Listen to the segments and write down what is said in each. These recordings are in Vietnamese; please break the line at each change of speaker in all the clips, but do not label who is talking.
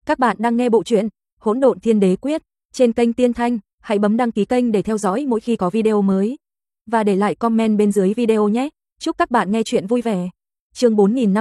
Các bạn đang nghe bộ truyện Hỗn Độn Thiên Đế Quyết trên kênh Tiên Thanh, hãy bấm đăng ký kênh để theo dõi mỗi khi có video mới và để lại comment bên dưới video nhé. Chúc các bạn nghe truyện vui vẻ. Chương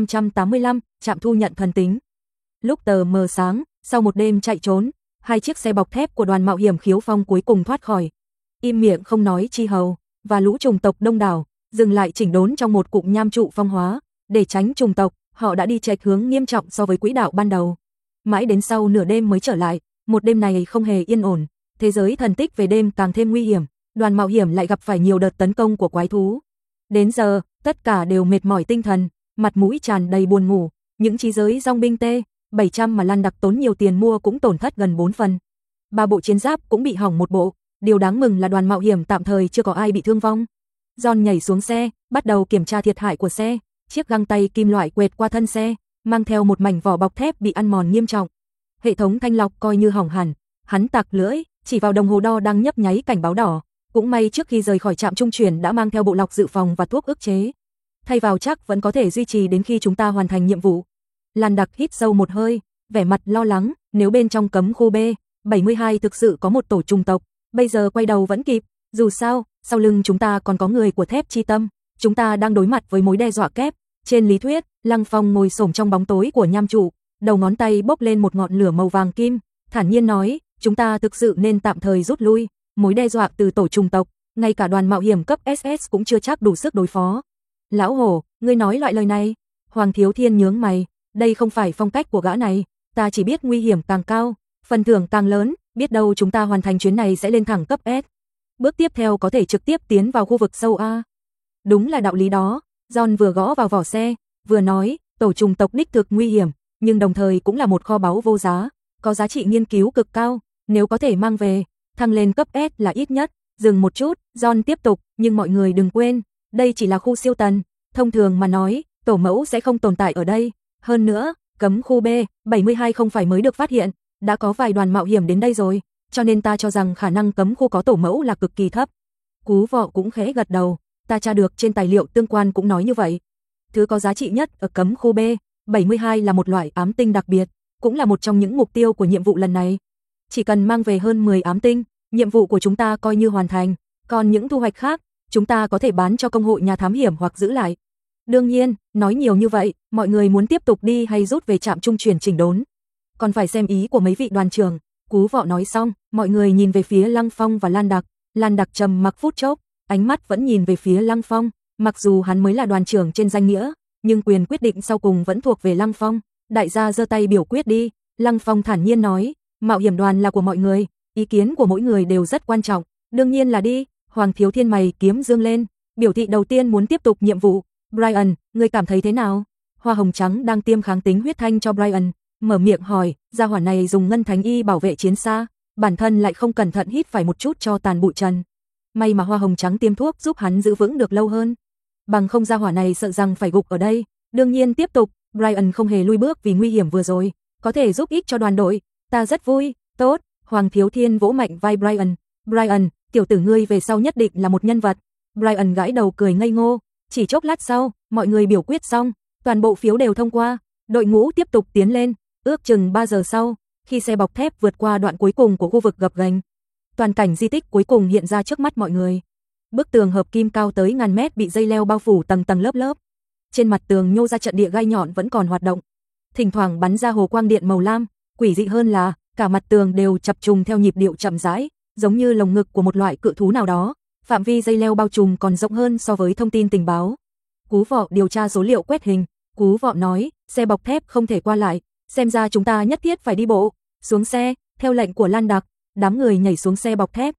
4585, Trạm thu nhận thần tính. Lúc tờ mờ sáng, sau một đêm chạy trốn, hai chiếc xe bọc thép của đoàn mạo hiểm Khiếu Phong cuối cùng thoát khỏi im miệng không nói chi hầu và lũ trùng tộc đông đảo, dừng lại chỉnh đốn trong một cụm nham trụ phong hóa, để tránh trùng tộc, họ đã đi chệch hướng nghiêm trọng so với quỹ đạo ban đầu. Mãi đến sau nửa đêm mới trở lại, một đêm này không hề yên ổn, thế giới thần tích về đêm càng thêm nguy hiểm, đoàn mạo hiểm lại gặp phải nhiều đợt tấn công của quái thú. Đến giờ, tất cả đều mệt mỏi tinh thần, mặt mũi tràn đầy buồn ngủ, những trí giới dòng binh T-700 mà Lan Đặc tốn nhiều tiền mua cũng tổn thất gần 4 phần. 3 bộ chiến giáp cũng bị hỏng một bộ, điều đáng mừng là đoàn mạo hiểm tạm thời chưa có ai bị thương vong. John nhảy xuống xe, bắt đầu kiểm tra thiệt hại của xe, chiếc găng tay kim loại quệt qua thân xe, mang theo một mảnh vỏ bọc thép bị ăn mòn nghiêm trọng. Hệ thống thanh lọc coi như hỏng hẳn, hắn tặc lưỡi, chỉ vào đồng hồ đo đang nhấp nháy cảnh báo đỏ, cũng may trước khi rời khỏi trạm trung chuyển đã mang theo bộ lọc dự phòng và thuốc ức chế. Thay vào chắc vẫn có thể duy trì đến khi chúng ta hoàn thành nhiệm vụ. Lan Đặc hít sâu một hơi, vẻ mặt lo lắng, nếu bên trong cấm khu B-72 thực sự có một tổ trùng tộc, bây giờ quay đầu vẫn kịp, dù sao, sau lưng chúng ta còn có người của Thép Chi Tâm, chúng ta đang đối mặt với mối đe dọa kép. Trên lý thuyết, Lăng Phong ngồi xổm trong bóng tối của nham trụ, đầu ngón tay bốc lên một ngọn lửa màu vàng kim, thản nhiên nói, chúng ta thực sự nên tạm thời rút lui, mối đe dọa từ tổ trùng tộc, ngay cả đoàn mạo hiểm cấp SS cũng chưa chắc đủ sức đối phó. Lão hổ, ngươi nói loại lời này? Hoàng Thiếu Thiên nhướng mày, đây không phải phong cách của gã này, ta chỉ biết nguy hiểm càng cao, phần thưởng càng lớn, biết đâu chúng ta hoàn thành chuyến này sẽ lên thẳng cấp S. Bước tiếp theo có thể trực tiếp tiến vào khu vực sâu A. Đúng là đạo lý đó. John vừa gõ vào vỏ xe, vừa nói, tổ trùng tộc đích thực nguy hiểm, nhưng đồng thời cũng là một kho báu vô giá, có giá trị nghiên cứu cực cao, nếu có thể mang về, thăng lên cấp S là ít nhất. Dừng một chút, John tiếp tục, nhưng mọi người đừng quên, đây chỉ là khu siêu tần, thông thường mà nói, tổ mẫu sẽ không tồn tại ở đây. Hơn nữa, cấm khu B-72 không phải mới được phát hiện, đã có vài đoàn mạo hiểm đến đây rồi, cho nên ta cho rằng khả năng cấm khu có tổ mẫu là cực kỳ thấp. Cú Vọ cũng khẽ gật đầu, ta tra được trên tài liệu tương quan cũng nói như vậy. Thứ có giá trị nhất ở cấm khu B-72 là một loại ám tinh đặc biệt, cũng là một trong những mục tiêu của nhiệm vụ lần này. Chỉ cần mang về hơn 10 ám tinh, nhiệm vụ của chúng ta coi như hoàn thành, còn những thu hoạch khác, chúng ta có thể bán cho công hội nhà thám hiểm hoặc giữ lại. Đương nhiên, nói nhiều như vậy, mọi người muốn tiếp tục đi hay rút về trạm trung chuyển chỉnh đốn? Còn phải xem ý của mấy vị đoàn trưởng. Cú Vọ nói xong, mọi người nhìn về phía Lăng Phong và Lan Đặc. Lan Đặc trầm mặc phút chốc, ánh mắt vẫn nhìn về phía Lăng Phong, mặc dù hắn mới là đoàn trưởng trên danh nghĩa, nhưng quyền quyết định sau cùng vẫn thuộc về Lăng Phong. Đại gia giơ tay biểu quyết đi. Lăng Phong thản nhiên nói, mạo hiểm đoàn là của mọi người, ý kiến của mỗi người đều rất quan trọng, đương nhiên là đi. Hoàng Thiếu Thiên mày kiếm dương lên, biểu thị đầu tiên muốn tiếp tục nhiệm vụ. Brian, ngươi cảm thấy thế nào? Hoa hồng trắng đang tiêm kháng tính huyết thanh cho Brian, mở miệng hỏi, gia hỏa này dùng ngân thánh y bảo vệ chiến xa, bản thân lại không cẩn thận hít phải một chút cho tàn bụi trần. May mà hoa hồng trắng tiêm thuốc giúp hắn giữ vững được lâu hơn, bằng không gia hỏa này sợ rằng phải gục ở đây. Đương nhiên tiếp tục, Brian không hề lui bước vì nguy hiểm vừa rồi, có thể giúp ích cho đoàn đội, ta rất vui. Tốt. Hoàng Thiếu Thiên vỗ mạnh vai Brian. Brian, tiểu tử ngươi về sau nhất định là một nhân vật. Brian gãi đầu cười ngây ngô. Chỉ chốc lát sau, mọi người biểu quyết xong, toàn bộ phiếu đều thông qua, đội ngũ tiếp tục tiến lên. Ước chừng 3 giờ sau, khi xe bọc thép vượt qua đoạn cuối cùng của khu vực gập ghềnh, toàn cảnh di tích cuối cùng hiện ra trước mắt mọi người. Bức tường hợp kim cao tới ngàn mét bị dây leo bao phủ tầng tầng lớp lớp. Trên mặt tường nhô ra trận địa gai nhọn vẫn còn hoạt động, thỉnh thoảng bắn ra hồ quang điện màu lam. Quỷ dị hơn là cả mặt tường đều chập trùng theo nhịp điệu chậm rãi, giống như lồng ngực của một loại cự thú nào đó. Phạm vi dây leo bao trùm còn rộng hơn so với thông tin tình báo. Cú Vọ điều tra số liệu quét hình. Cú Vọ nói, xe bọc thép không thể qua lại, xem ra chúng ta nhất thiết phải đi bộ. Xuống xe, theo lệnh của Lan Đặc, đám người nhảy xuống xe bọc thép.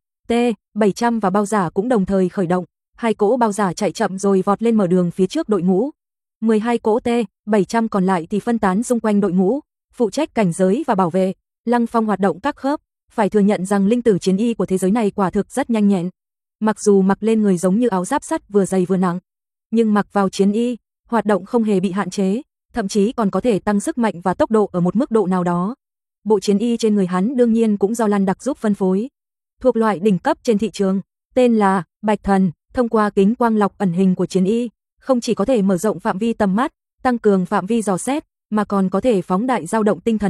T-700 và bao giả cũng đồng thời khởi động. 2 cỗ bao giả chạy chậm rồi vọt lên mở đường phía trước đội ngũ. 12 cỗ T-700 còn lại thì phân tán xung quanh đội ngũ, phụ trách cảnh giới và bảo vệ. Lăng Phong hoạt động các khớp, phải thừa nhận rằng linh tử chiến y của thế giới này quả thực rất nhanh nhẹn. Mặc dù mặc lên người giống như áo giáp sắt vừa dày vừa nặng, nhưng mặc vào chiến y, hoạt động không hề bị hạn chế, thậm chí còn có thể tăng sức mạnh và tốc độ ở một mức độ nào đó. Bộ chiến y trên người hắn đương nhiên cũng do Lan Đặc giúp phân phối, thuộc loại đỉnh cấp trên thị trường, tên là Bạch Thần. Thông qua kính quang lọc ẩn hình của chiến y, không chỉ có thể mở rộng phạm vi tầm mắt, tăng cường phạm vi dò xét, mà còn có thể phóng đại dao động tinh thần lực,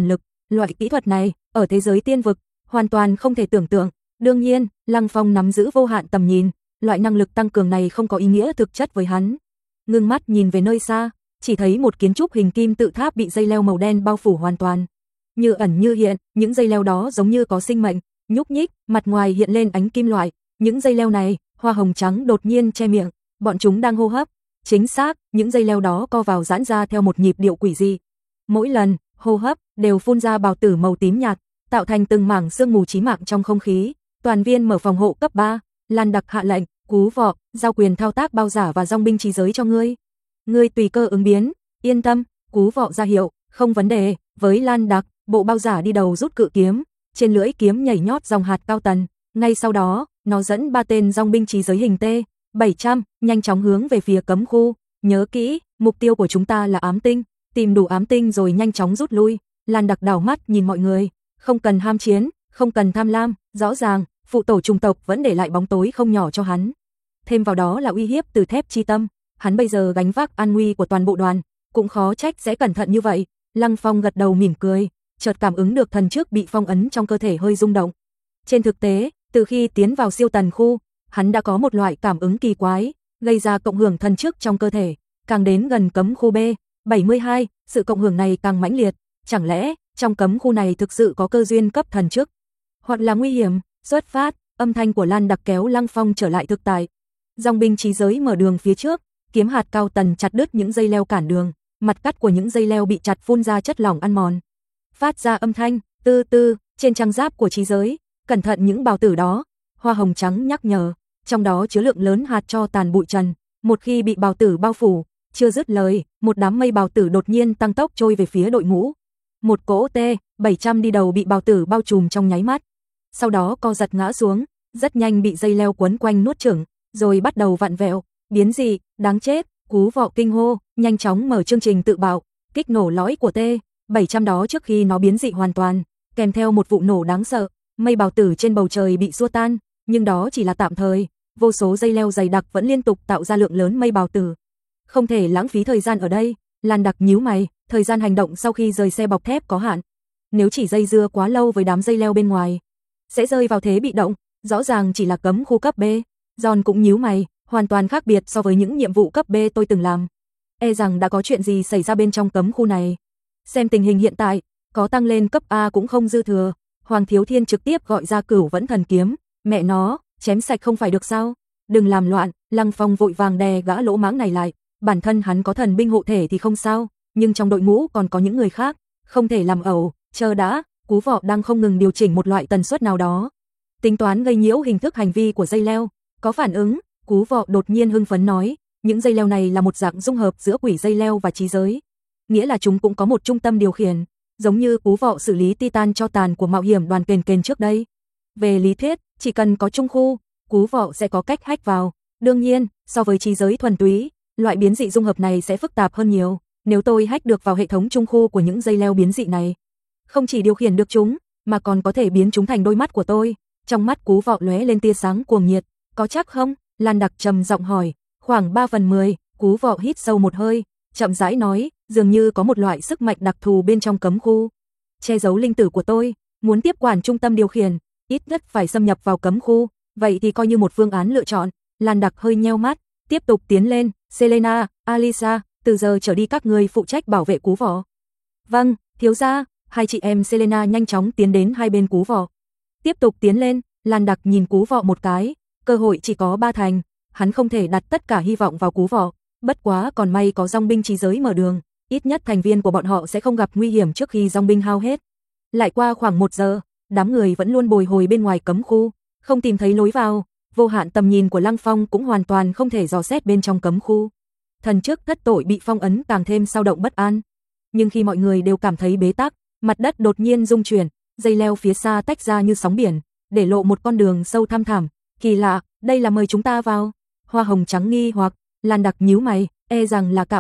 Loại kỹ thuật này, ở thế giới tiên vực, hoàn toàn không thể tưởng tượng. Đương nhiên, Lăng Phong nắm giữ vô hạn tầm nhìn, loại năng lực tăng cường này không có ý nghĩa thực chất với hắn. Ngưng mắt nhìn về nơi xa, chỉ thấy một kiến trúc hình kim tự tháp bị dây leo màu đen bao phủ hoàn toàn. Như ẩn như hiện, những dây leo đó giống như có sinh mệnh, nhúc nhích, mặt ngoài hiện lên ánh kim loại. Những dây leo này, hoa hồng trắng đột nhiên che miệng, bọn chúng đang hô hấp. Chính xác, những dây leo đó co vào giãn ra theo một nhịp điệu quỷ dị. Mỗi lần hô hấp đều phun ra bào tử màu tím nhạt, tạo thành từng mảng sương mù chí mạng trong không khí. Toàn viên mở phòng hộ cấp 3, Lan Đặc hạ lệnh, Cú Vọ, giao quyền thao tác bao giả và dòng binh trí giới cho ngươi. Ngươi tùy cơ ứng biến, yên tâm, Cú Vọ ra hiệu, không vấn đề. Với Lan Đặc, bộ bao giả đi đầu rút cự kiếm, trên lưỡi kiếm nhảy nhót dòng hạt cao tần. Ngay sau đó, nó dẫn 3 tên dòng binh trí giới hình T-700, nhanh chóng hướng về phía cấm khu. Nhớ kỹ, mục tiêu của chúng ta là ám tinh, tìm đủ ám tinh rồi nhanh chóng rút lui. Lan Đặc đảo mắt nhìn mọi người, không cần ham chiến, không cần tham lam, rõ ràng, phụ tổ trùng tộc vẫn để lại bóng tối không nhỏ cho hắn. Thêm vào đó là uy hiếp từ thép chi tâm, hắn bây giờ gánh vác an nguy của toàn bộ đoàn, cũng khó trách sẽ cẩn thận như vậy. Lăng Phong gật đầu mỉm cười, chợt cảm ứng được thần trước bị phong ấn trong cơ thể hơi rung động. Trên thực tế, từ khi tiến vào siêu tần khu, hắn đã có một loại cảm ứng kỳ quái, gây ra cộng hưởng thần trước trong cơ thể, càng đến gần cấm khu B72, sự cộng hưởng này càng mãnh liệt, chẳng lẽ trong cấm khu này thực sự có cơ duyên cấp thần trước, hoặc là nguy hiểm. Xuất phát, âm thanh của Lan Đặc kéo Lăng Phong trở lại thực tại. Dòng binh trí giới mở đường phía trước, kiếm hạt cao tần chặt đứt những dây leo cản đường, mặt cắt của những dây leo bị chặt phun ra chất lỏng ăn mòn. Phát ra âm thanh tư tư trên trang giáp của trí giới, cẩn thận những bào tử đó. Hoa hồng trắng nhắc nhở, trong đó chứa lượng lớn hạt tro tàn bụi trần, một khi bị bào tử bao phủ, chưa dứt lời, một đám mây bào tử đột nhiên tăng tốc trôi về phía đội ngũ. Một cỗ T-700 đi đầu bị bào tử bao trùm trong nháy mắt, sau đó co giật ngã xuống, rất nhanh bị dây leo quấn quanh nuốt chửng, rồi bắt đầu vặn vẹo, biến dị, đáng chết. Cú Vọ kinh hô, nhanh chóng mở chương trình tự bạo, kích nổ lõi của T-700 đó trước khi nó biến dị hoàn toàn, kèm theo một vụ nổ đáng sợ, mây bào tử trên bầu trời bị xua tan, nhưng đó chỉ là tạm thời, vô số dây leo dày đặc vẫn liên tục tạo ra lượng lớn mây bào tử. Không thể lãng phí thời gian ở đây, Lan Đặc nhíu mày, thời gian hành động sau khi rời xe bọc thép có hạn. Nếu chỉ dây dưa quá lâu với đám dây leo bên ngoài, sẽ rơi vào thế bị động, rõ ràng chỉ là cấm khu cấp B. John cũng nhíu mày, hoàn toàn khác biệt so với những nhiệm vụ cấp B tôi từng làm. E rằng đã có chuyện gì xảy ra bên trong cấm khu này. Xem tình hình hiện tại, có tăng lên cấp A cũng không dư thừa. Hoàng Thiếu Thiên trực tiếp gọi ra Cửu Vẫn Thần Kiếm, mẹ nó, chém sạch không phải được sao? Đừng làm loạn, Lăng Phong vội vàng đè gã lỗ mãng này lại, bản thân hắn có thần binh hộ thể thì không sao, nhưng trong đội ngũ còn có những người khác, không thể làm ẩu, chờ đã. Cú Vọ đang không ngừng điều chỉnh một loại tần suất nào đó, tính toán gây nhiễu hình thức hành vi của dây leo. Có phản ứng, Cú Vọ đột nhiên hưng phấn nói, những dây leo này là một dạng dung hợp giữa quỷ dây leo và trí giới, nghĩa là chúng cũng có một trung tâm điều khiển, giống như Cú Vọ xử lý Titan cho tàn của mạo hiểm đoàn kền kền trước đây. Về lý thuyết, chỉ cần có trung khu, Cú Vọ sẽ có cách hack vào. Đương nhiên, so với trí giới thuần túy, loại biến dị dung hợp này sẽ phức tạp hơn nhiều. Nếu tôi hack được vào hệ thống trung khu của những dây leo biến dị này, không chỉ điều khiển được chúng, mà còn có thể biến chúng thành đôi mắt của tôi. Trong mắt Cú Vọ lóe lên tia sáng cuồng nhiệt. Có chắc không? Lan Đặc trầm giọng hỏi. Khoảng 3/10, Cú Vọ hít sâu một hơi, chậm rãi nói, dường như có một loại sức mạnh đặc thù bên trong cấm khu, che giấu linh tử của tôi. Muốn tiếp quản trung tâm điều khiển, ít nhất phải xâm nhập vào cấm khu, vậy thì coi như một phương án lựa chọn. Lan Đặc hơi nheo mắt, tiếp tục tiến lên. Selena, Alisa, từ giờ trở đi các người phụ trách bảo vệ Cú Vọ. Vâng, thiếu gia. Hai chị em Selena nhanh chóng tiến đến hai bên Cú Vọ. Tiếp tục tiến lên. Lan Đặc nhìn Cú Vọ một cái, cơ hội chỉ có 3 thành, hắn không thể đặt tất cả hy vọng vào Cú Vọ, bất quá còn may có dòng binh trí giới mở đường, ít nhất thành viên của bọn họ sẽ không gặp nguy hiểm trước khi dòng binh hao hết. Lại qua khoảng 1 giờ, đám người vẫn luôn bồi hồi bên ngoài cấm khu, không tìm thấy lối vào, vô hạn tầm nhìn của Lăng Phong cũng hoàn toàn không thể dò xét bên trong cấm khu. Thần chức thất tội bị phong ấn càng thêm dao động bất an. Nhưng khi mọi người đều cảm thấy bế tắc, mặt đất đột nhiên rung chuyển, dây leo phía xa tách ra như sóng biển, để lộ một con đường sâu thăm thẳm. Kỳ lạ, đây là mời chúng ta vào. Hoa hồng trắng nghi hoặc, Lan Đặc nhíu mày, e rằng là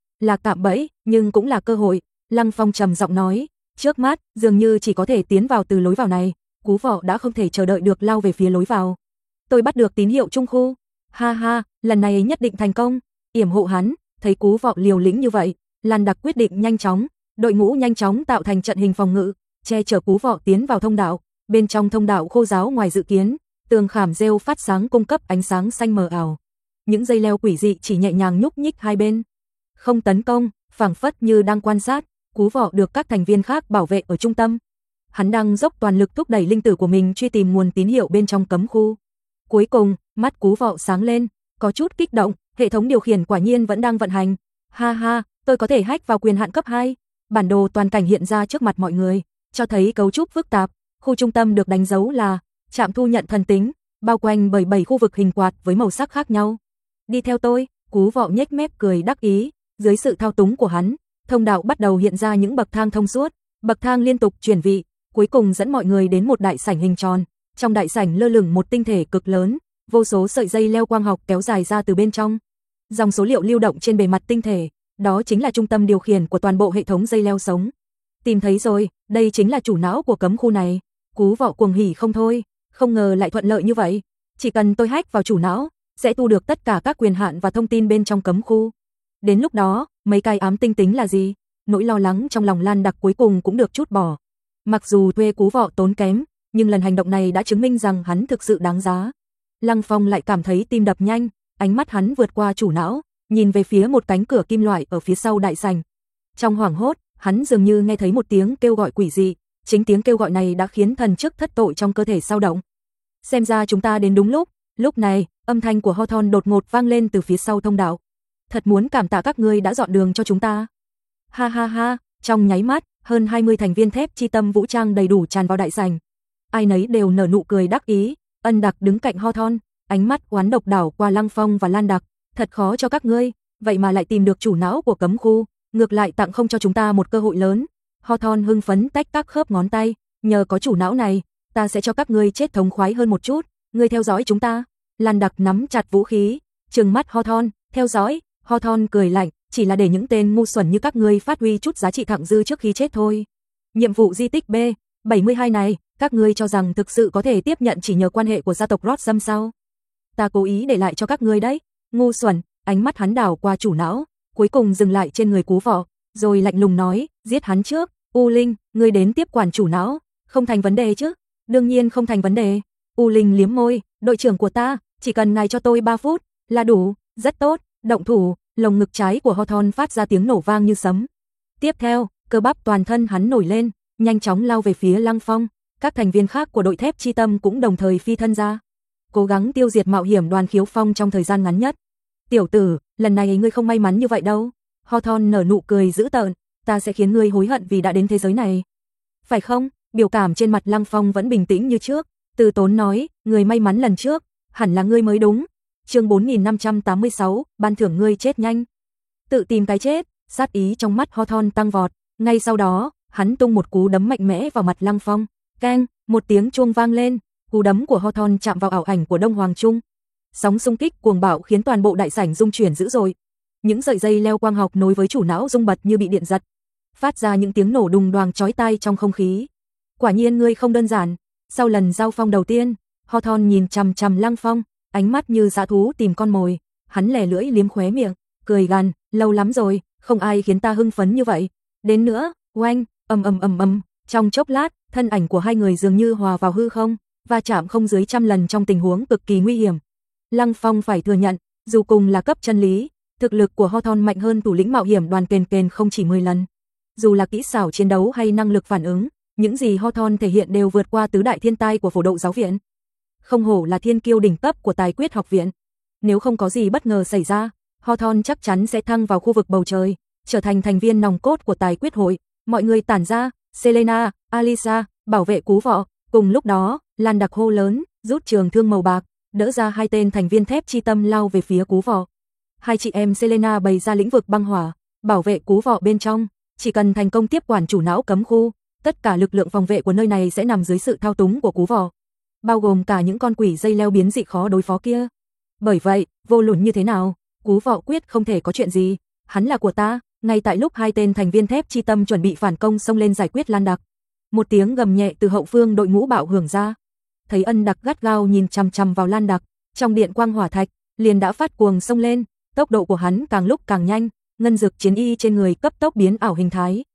cạm bẫy, nhưng cũng là cơ hội. Lăng Phong trầm giọng nói, trước mắt dường như chỉ có thể tiến vào từ lối vào này. Cú Vọ đã không thể chờ đợi được lao về phía lối vào. Tôi bắt được tín hiệu trung khu. Ha ha, lần này nhất định thành công. Yểm hộ hắn. Thấy Cú Vọ liều lĩnh như vậy, Lan Đặc quyết định nhanh chóng, đội ngũ nhanh chóng tạo thành trận hình phòng ngự, che chở Cú Vọ tiến vào thông đạo. Bên trong thông đạo khô ráo ngoài dự kiến, tường khảm rêu phát sáng cung cấp ánh sáng xanh mờ ảo. Những dây leo quỷ dị chỉ nhẹ nhàng nhúc nhích hai bên, không tấn công, phảng phất như đang quan sát. Cú Vọ được các thành viên khác bảo vệ ở trung tâm. Hắn đang dốc toàn lực thúc đẩy linh tử của mình truy tìm nguồn tín hiệu bên trong cấm khu. Cuối cùng, mắt Cú Vọ sáng lên, có chút kích động, hệ thống điều khiển quả nhiên vẫn đang vận hành. Ha ha, tôi có thể hack vào quyền hạn cấp 2. Bản đồ toàn cảnh hiện ra trước mặt mọi người, cho thấy cấu trúc phức tạp. Khu trung tâm được đánh dấu là trạm thu nhận thần tính, bao quanh bởi 7 khu vực hình quạt với màu sắc khác nhau. Đi theo tôi, Cú Vọ nhếch mép cười đắc ý. Dưới sự thao túng của hắn, thông đạo bắt đầu hiện ra những bậc thang thông suốt, bậc thang liên tục chuyển vị, cuối cùng dẫn mọi người đến một đại sảnh hình tròn. Trong đại sảnh lơ lửng một tinh thể cực lớn, vô số sợi dây leo quang học kéo dài ra từ bên trong. Dòng số liệu lưu động trên bề mặt tinh thể, đó chính là trung tâm điều khiển của toàn bộ hệ thống dây leo sống. Tìm thấy rồi, đây chính là chủ não của cấm khu này. Cú Vọ cuồng hỉ không thôi, không ngờ lại thuận lợi như vậy. Chỉ cần tôi hack vào chủ não, sẽ thu được tất cả các quyền hạn và thông tin bên trong cấm khu. Đến lúc đó, mấy cái ám tinh tính là gì? Nỗi lo lắng trong lòng Lan Đặc cuối cùng cũng được trút bỏ. Mặc dù thuê Cú Vọ tốn kém, nhưng lần hành động này đã chứng minh rằng hắn thực sự đáng giá. Lăng Phong lại cảm thấy tim đập nhanh, ánh mắt hắn vượt qua chủ não, nhìn về phía một cánh cửa kim loại ở phía sau đại sảnh. Trong hoảng hốt, hắn dường như nghe thấy một tiếng kêu gọi quỷ dị, chính tiếng kêu gọi này đã khiến thần chức thất tội trong cơ thể dao động. Xem ra chúng ta đến đúng lúc. Lúc này, âm thanh của Hawthorne đột ngột vang lên từ phía sau thông đạo. Thật muốn cảm tạ các ngươi đã dọn đường cho chúng ta. Ha ha ha, trong nháy mắt, hơn 20 thành viên thép chi tâm vũ trang đầy đủ tràn vào đại sảnh. Ai nấy đều nở nụ cười đắc ý. Ân Đặc đứng cạnh Hawthorne, ánh mắt oán độc đảo qua Lăng Phong và Lan Đặc. Thật khó cho các ngươi, vậy mà lại tìm được chủ não của cấm khu, ngược lại tặng không cho chúng ta một cơ hội lớn. Hawthorne hưng phấn tách các khớp ngón tay, nhờ có chủ não này, ta sẽ cho các ngươi chết thống khoái hơn một chút. Ngươi theo dõi chúng ta. Lan Đặc nắm chặt vũ khí, trừng mắt Hawthorne, theo dõi. Hawthorne cười lạnh, chỉ là để những tên ngu xuẩn như các ngươi phát huy chút giá trị thặng dư trước khi chết thôi. Nhiệm vụ di tích B72 này, các ngươi cho rằng thực sự có thể tiếp nhận chỉ nhờ quan hệ của gia tộc Rothsam sao? Ta cố ý để lại cho các ngươi đấy. Ngu xuẩn. Ánh mắt hắn đảo qua chủ não, cuối cùng dừng lại trên người Cú Vọ, rồi lạnh lùng nói, giết hắn trước. U Linh, ngươi đến tiếp quản chủ não, không thành vấn đề chứ? Đương nhiên không thành vấn đề. U Linh liếm môi, đội trưởng của ta, chỉ cần ngài cho tôi 3 phút là đủ. Rất tốt, động thủ. Lồng ngực trái của Hawthorne phát ra tiếng nổ vang như sấm. Tiếp theo, cơ bắp toàn thân hắn nổi lên, nhanh chóng lao về phía Lăng Phong. Các thành viên khác của đội thép chi tâm cũng đồng thời phi thân ra, cố gắng tiêu diệt mạo hiểm đoàn Khiếu Phong trong thời gian ngắn nhất. Tiểu tử, lần này ngươi không may mắn như vậy đâu. Hawthorne nở nụ cười dữ tợn, ta sẽ khiến ngươi hối hận vì đã đến thế giới này. Phải không? Biểu cảm trên mặt Lăng Phong vẫn bình tĩnh như trước, từ tốn nói, người may mắn lần trước, hẳn là ngươi mới đúng. Chương 4586, ban thưởng ngươi chết nhanh. Tự tìm cái chết, sát ý trong mắt Hawthorne tăng vọt, ngay sau đó, hắn tung một cú đấm mạnh mẽ vào mặt Lăng Phong. Keng, một tiếng chuông vang lên, cú đấm của Hawthorne chạm vào ảo ảnh của Đông Hoàng Trung. Sóng xung kích cuồng bạo khiến toàn bộ đại sảnh rung chuyển dữ dội. Những sợi dây leo quang học nối với chủ não rung bật như bị điện giật, phát ra những tiếng nổ đùng đoàng chói tai trong không khí. Quả nhiên ngươi không đơn giản. Sau lần giao phong đầu tiên, Hawthorne nhìn chằm chằm Lăng Phong, ánh mắt như dã thú tìm con mồi. Hắn lè lưỡi liếm khóe miệng, cười gằn, lâu lắm rồi, không ai khiến ta hưng phấn như vậy. Đến nữa, oanh, ầm. Trong chốc lát, thân ảnh của hai người dường như hòa vào hư không, va chạm không dưới 100 lần trong tình huống cực kỳ nguy hiểm. Lăng Phong phải thừa nhận, dù cùng là cấp chân lý, thực lực của Hawthorne mạnh hơn thủ lĩnh mạo hiểm đoàn Kền không chỉ 10 lần. Dù là kỹ xảo chiến đấu hay năng lực phản ứng, những gì Hawthorne thể hiện đều vượt qua tứ đại thiên tai của phổ độ giáo viện. Không hổ là thiên kiêu đỉnh cấp của Tài Quyết học viện. Nếu không có gì bất ngờ xảy ra, Hawthorne chắc chắn sẽ thăng vào khu vực bầu trời, trở thành thành viên nòng cốt của Tài Quyết hội. Mọi người tản ra, Selena, Alisa, bảo vệ Cú Vọ. Cùng lúc đó, Lan Đặc hô lớn, rút trường thương màu bạc, đỡ ra hai tên thành viên thép chi tâm lao về phía Cú Vọ. Hai chị em Selena bày ra lĩnh vực băng hỏa, bảo vệ Cú Vọ bên trong. Chỉ cần thành công tiếp quản chủ não cấm khu, tất cả lực lượng phòng vệ của nơi này sẽ nằm dưới sự thao túng của Cú Vọ, bao gồm cả những con quỷ dây leo biến dị khó đối phó kia. Bởi vậy, vô luận như thế nào, Cú Vọ quyết không thể có chuyện gì. Hắn là của ta. Ngay tại lúc hai tên thành viên thép chi tâm chuẩn bị phản công xông lên giải quyết Lan Đặc, một tiếng gầm nhẹ từ hậu phương đội ngũ bạo hưởng ra. Thấy Ân Đặc gắt gao nhìn chằm chằm vào Lan Đặc, trong điện quang hỏa thạch liền đã phát cuồng xông lên, tốc độ của hắn càng lúc càng nhanh, ngân dực chiến y trên người cấp tốc biến ảo hình thái.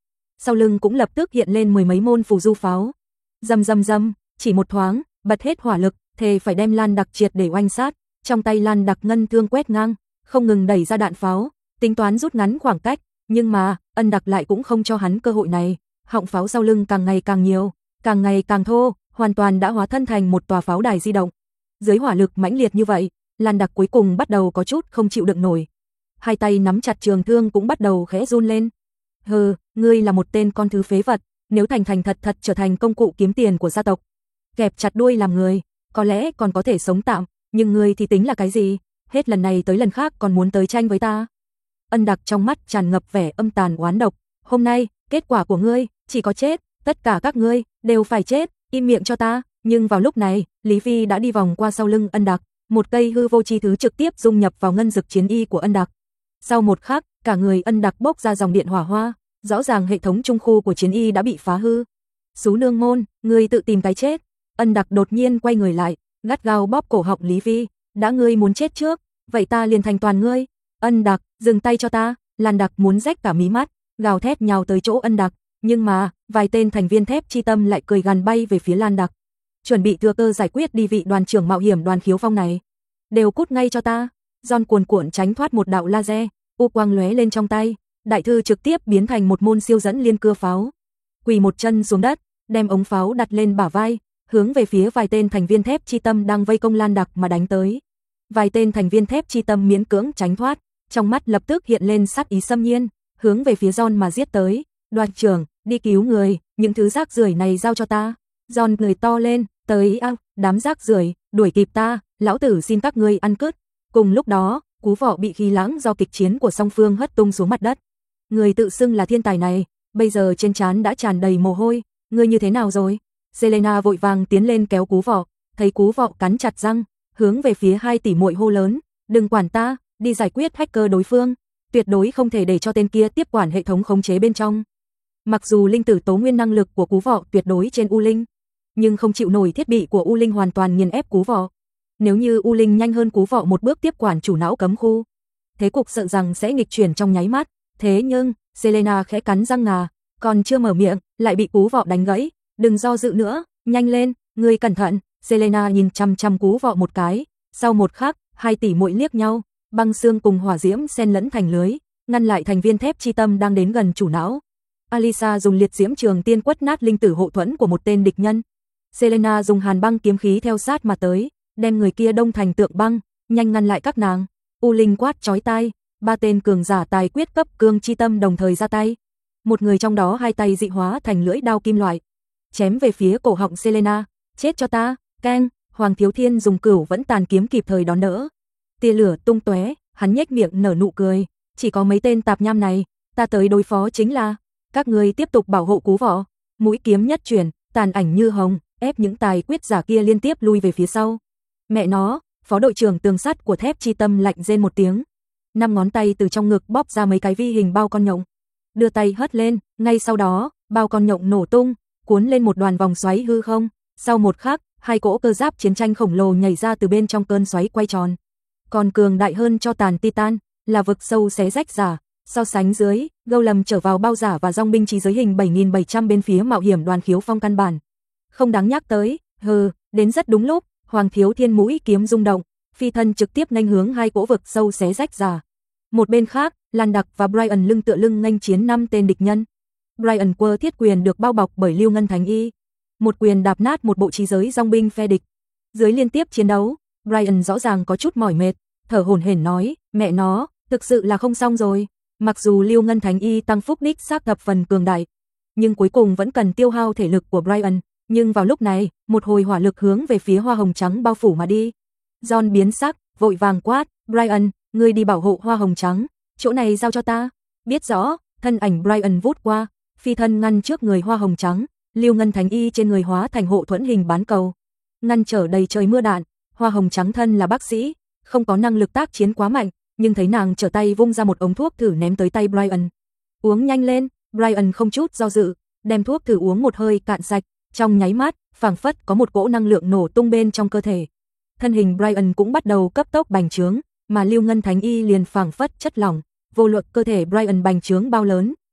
sau lưng cũng lập tức hiện lên mười mấy môn phù du pháo. Rầm rầm rầm, chỉ một thoáng, bật hết hỏa lực, thề phải đem Lan Đặc triệt để oanh sát. Trong tay Lan Đặc ngân thương quét ngang, không ngừng đẩy ra đạn pháo, tính toán rút ngắn khoảng cách, nhưng mà Ân Đặc lại cũng không cho hắn cơ hội này. Họng pháo sau lưng càng ngày càng nhiều, càng ngày càng thô, hoàn toàn đã hóa thân thành một tòa pháo đài di động. Dưới hỏa lực mãnh liệt như vậy, Lan Đặc cuối cùng bắt đầu có chút không chịu đựng nổi. Hai tay nắm chặt trường thương cũng bắt đầu khẽ run lên. Hừ, ngươi là một tên con thứ phế vật, nếu thành thành thật thật trở thành công cụ kiếm tiền của gia tộc, kẹp chặt đuôi làm người, có lẽ còn có thể sống tạm, nhưng ngươi thì tính là cái gì? Hết lần này tới lần khác còn muốn tới tranh với ta. Ân Đặc trong mắt tràn ngập vẻ âm tàn oán độc. Hôm nay, kết quả của ngươi chỉ có chết, tất cả các ngươi đều phải chết, im miệng cho ta. Nhưng vào lúc này, Lý Phi đã đi vòng qua sau lưng Ân Đặc, một cây hư vô chi thứ trực tiếp dung nhập vào ngân dực chiến y của Ân Đặc. Sau một khắc, cả người Ân Đặc bốc ra dòng điện hỏa hoa, rõ ràng hệ thống trung khu của chiến y đã bị phá hư. Xú nương môn, ngươi tự tìm cái chết. Ân Đặc đột nhiên quay người lại, gắt gao bóp cổ họng Lý Phi, đã ngươi muốn chết trước, vậy ta liền thành toàn ngươi. Ân Đặc, dừng tay cho ta. Lan Đặc muốn rách cả mí mắt, gào thét nhào tới chỗ Ân Đặc, nhưng mà vài tên thành viên thép chi tâm lại cười gằn bay về phía Lan Đặc, chuẩn bị thừa cơ giải quyết đi vị đoàn trưởng mạo hiểm Đoàn Khiếu Phong này. Đều cút ngay cho ta. Giòn cuồn cuộn tránh thoát một đạo laser, u quang lóe lên trong tay, đại thư trực tiếp biến thành một môn siêu dẫn liên cưa pháo. Quỳ một chân xuống đất, đem ống pháo đặt lên bả vai, hướng về phía vài tên thành viên thép chi tâm đang vây công Lan Đặc mà đánh tới. Vài tên thành viên thép chi tâm miễn cưỡng tránh thoát, trong mắt lập tức hiện lên sát ý xâm nhiên, hướng về phía John mà giết tới. Đoàn trưởng, đi cứu người, những thứ rác rưởi này giao cho ta. John người to lên, tới a, đám rác rưởi, đuổi kịp ta, lão tử xin các ngươi ăn cướp. Cùng lúc đó, Cú Vọ bị khí lãng do kịch chiến của song phương hất tung xuống mặt đất. Người tự xưng là thiên tài này, bây giờ trên trán đã tràn đầy mồ hôi, ngươi như thế nào rồi? Selena vội vàng tiến lên kéo Cú Vọ, thấy Cú Vọ cắn chặt răng, hướng về phía hai tỷ muội hô lớn, đừng quản ta, đi giải quyết hacker đối phương, tuyệt đối không thể để cho tên kia tiếp quản hệ thống khống chế bên trong. Mặc dù linh tử tố nguyên năng lực của Cú Vọ tuyệt đối trên U Linh, nhưng không chịu nổi thiết bị của U Linh hoàn toàn nghiền ép Cú Vọ. Nếu như U Linh nhanh hơn Cú Vọ một bước tiếp quản chủ não cấm khu, thế cục sợ rằng sẽ nghịch chuyển trong nháy mắt. Thế nhưng, Selena khẽ cắn răng ngà, còn chưa mở miệng, lại bị Cú Vọ đánh gãy. Đừng do dự nữa, nhanh lên, ngươi cẩn thận. Selena nhìn chăm chăm Cú Vọ một cái, sau một khắc, hai tỷ muội liếc nhau, băng xương cùng hỏa diễm xen lẫn thành lưới, ngăn lại thành viên thép chi tâm đang đến gần chủ não. Alisa dùng liệt diễm trường tiên quất nát linh tử hộ thuẫn của một tên địch nhân. Selena dùng hàn băng kiếm khí theo sát mà tới, đem người kia đông thành tượng băng, nhanh ngăn lại các nàng. U Linh quát chói tai, ba tên cường giả tài quyết cấp cương chi tâm đồng thời ra tay. Một người trong đó hai tay dị hóa thành lưỡi đao kim loại, chém về phía cổ họng Selena. Chết cho ta, keng. Hoàng Thiếu Thiên dùng cửu vẫn tàn kiếm kịp thời đón đỡ. Tia lửa tung tóe, hắn nhếch miệng nở nụ cười, chỉ có mấy tên tạp nham này, ta tới đối phó chính là, các ngươi tiếp tục bảo hộ Cú Vọ. Mũi kiếm nhất chuyển, tàn ảnh như hồng, ép những tài quyết giả kia liên tiếp lui về phía sau. Mẹ nó, phó đội trưởng tường sắt của thép chi tâm lạnh rên một tiếng, năm ngón tay từ trong ngực bóp ra mấy cái vi hình bao con nhộng, đưa tay hất lên, ngay sau đó, bao con nhộng nổ tung, cuốn lên một đoàn vòng xoáy hư không. Sau một khắc, hai cỗ cơ giáp chiến tranh khổng lồ nhảy ra từ bên trong cơn xoáy quay tròn. Còn cường đại hơn cho tàn Titan, là vực sâu xé rách giả. So sánh dưới, Golem trở vào bao giả và dòng binh trí giới hình 7700 bên phía mạo hiểm Đoàn Khiếu Phong căn bản không đáng nhắc tới. Đến rất đúng lúc, Hoàng Thiếu Thiên mũi kiếm rung động, phi thân trực tiếp nghênh hướng hai cỗ vực sâu xé rách giả. Một bên khác, Lan Đặc và Brian lưng tựa lưng nghênh chiến 5 tên địch nhân. Brian quơ thiết quyền được bao bọc bởi Lưu Ngân Thánh Y, một quyền đạp nát một bộ trí giới dòng binh phe địch. Dưới liên tiếp chiến đấu, Brian rõ ràng có chút mỏi mệt, thở hổn hển nói, mẹ nó, thực sự là không xong rồi. Mặc dù Lưu Ngân Thánh Y tăng phúc đích xác thập phần cường đại, nhưng cuối cùng vẫn cần tiêu hao thể lực của Brian. Nhưng vào lúc này, một hồi hỏa lực hướng về phía hoa hồng trắng bao phủ mà đi. John biến sắc, vội vàng quát, Brian, ngươi đi bảo hộ hoa hồng trắng, chỗ này giao cho ta. Biết rõ, thân ảnh Brian vút qua, phi thân ngăn trước người hoa hồng trắng, Lưu Ngân Thánh Y trên người hóa thành hộ thuẫn hình bán cầu, ngăn trở đầy trời mưa đạn. Hoa hồng trắng thân là bác sĩ, không có năng lực tác chiến quá mạnh, nhưng thấy nàng trở tay vung ra một ống thuốc thử ném tới tay Brian. Uống nhanh lên. Brian không chút do dự, đem thuốc thử uống một hơi cạn sạch, trong nháy mắt, phảng phất có một cỗ năng lượng nổ tung bên trong cơ thể. Thân hình Brian cũng bắt đầu cấp tốc bành trướng, mà Lưu Ngân Thánh Y liền phảng phất chất lỏng, vô luận cơ thể Brian bành trướng bao lớn,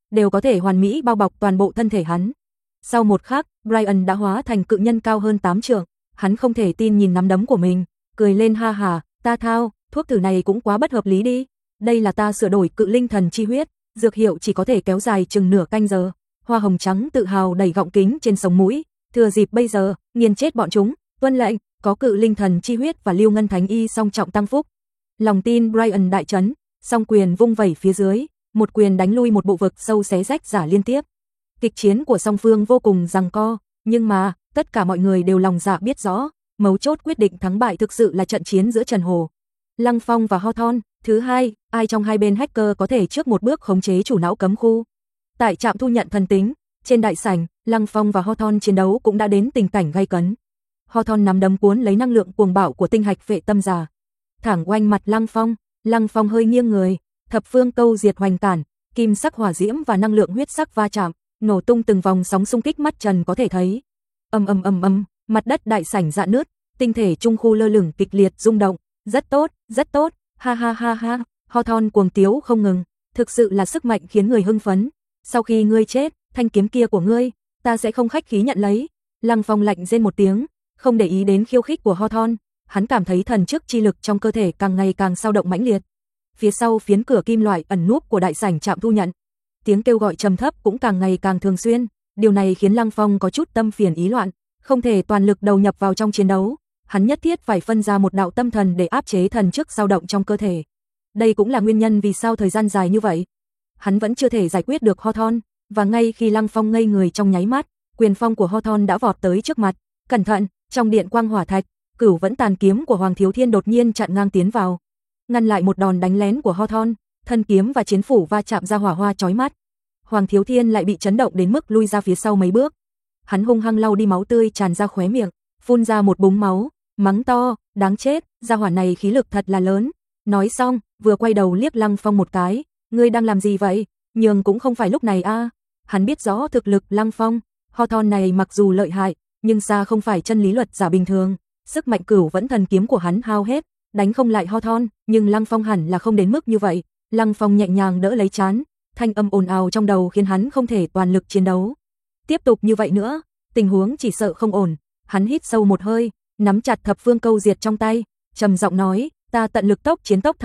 đều có thể hoàn mỹ bao bọc toàn bộ thân thể hắn. Sau một khắc, Brian đã hóa thành cự nhân cao hơn 8 trượng, hắn không thể tin nhìn nắm đấm của mình, cười lên ha hả, ta thao, thuốc thử này cũng quá bất hợp lý đi. Đây là ta sửa đổi cự linh thần chi huyết, dược hiệu chỉ có thể kéo dài chừng nửa canh giờ. Hoa hồng trắng tự hào đẩy gọng kính trên sống mũi, thừa dịp bây giờ, nghiền chết bọn chúng, tuân lệnh, có cự linh thần chi huyết và Lưu Ngân Thánh Y song trọng tăng phúc. Lòng tin Brian đại chấn, song quyền vung vẩy phía dưới, một quyền đánh lui một bộ vực sâu xé rách giả liên tiếp. Kịch chiến của song phương vô cùng giằng co, nhưng mà, tất cả mọi người đều lòng dạ biết rõ, mấu chốt quyết định thắng bại thực sự là trận chiến giữa Trần Hồ, Lăng Phong và Hawthorne. Thứ hai, ai trong hai bên hacker có thể trước một bước khống chế chủ não cấm khu. Tại trạm thu nhận thần tính, trên đại sảnh, Lăng Phong và Hawthorne chiến đấu cũng đã đến tình cảnh gay cấn. Hawthorne nắm đấm cuốn lấy năng lượng cuồng bạo của tinh hạch vệ tâm giả, thẳng oanh mặt Lăng Phong hơi nghiêng người, thập phương câu diệt hoành cản, kim sắc hỏa diễm và năng lượng huyết sắc va chạm, nổ tung từng vòng sóng xung kích mắt trần có thể thấy. Ầm, mặt đất đại sảnh rạn nứt, tinh thể trung khu lơ lửng kịch liệt rung động, rất tốt, ha ha. Hawthorne cuồng tiếu không ngừng, thực sự là sức mạnh khiến người hưng phấn. Sau khi ngươi chết, thanh kiếm kia của ngươi, ta sẽ không khách khí nhận lấy. Lăng Phong lạnh rên một tiếng, không để ý đến khiêu khích của Hawthorne, hắn cảm thấy thần chức chi lực trong cơ thể càng ngày càng dao động mãnh liệt. Phía sau phiến cửa kim loại ẩn núp của đại sảnh trạm thu nhận, tiếng kêu gọi trầm thấp cũng càng ngày càng thường xuyên, điều này khiến Lăng Phong có chút tâm phiền ý loạn, không thể toàn lực đầu nhập vào trong chiến đấu, hắn nhất thiết phải phân ra một đạo tâm thần để áp chế thần chức dao động trong cơ thể. Đây cũng là nguyên nhân vì sao thời gian dài như vậy, hắn vẫn chưa thể giải quyết được Hawthorne, và ngay khi Lăng Phong ngây người trong nháy mắt, quyền phong của Hawthorne đã vọt tới trước mặt. Cẩn thận, trong điện quang hỏa thạch, Cửu Vẫn Tàn kiếm của Hoàng Thiếu Thiên đột nhiên chặn ngang tiến vào, ngăn lại một đòn đánh lén của Hawthorne, thân kiếm và chiến phủ va chạm ra hỏa hoa chói mắt. Hoàng Thiếu Thiên lại bị chấn động đến mức lui ra phía sau mấy bước. Hắn hung hăng lau đi máu tươi tràn ra khóe miệng, phun ra một búng máu, mắng to, đáng chết, gia hỏa này khí lực thật là lớn. Nói xong, vừa quay đầu liếc Lăng Phong một cái, ngươi đang làm gì vậy? Nhưng cũng không phải lúc này a. Hắn biết rõ thực lực Lăng Phong, Hawthorne này mặc dù lợi hại, nhưng xa không phải chân lý luật giả bình thường, sức mạnh Cửu Vẫn Thần kiếm của hắn hao hết, đánh không lại Hawthorne, nhưng Lăng Phong hẳn là không đến mức như vậy. Lăng Phong nhẹ nhàng đỡ lấy trán, thanh âm ồn ào trong đầu khiến hắn không thể toàn lực chiến đấu. Tiếp tục như vậy nữa, tình huống chỉ sợ không ổn. Hắn hít sâu một hơi, nắm chặt thập phương câu diệt trong tay, trầm giọng nói, ta tận lực tốc chiến tốc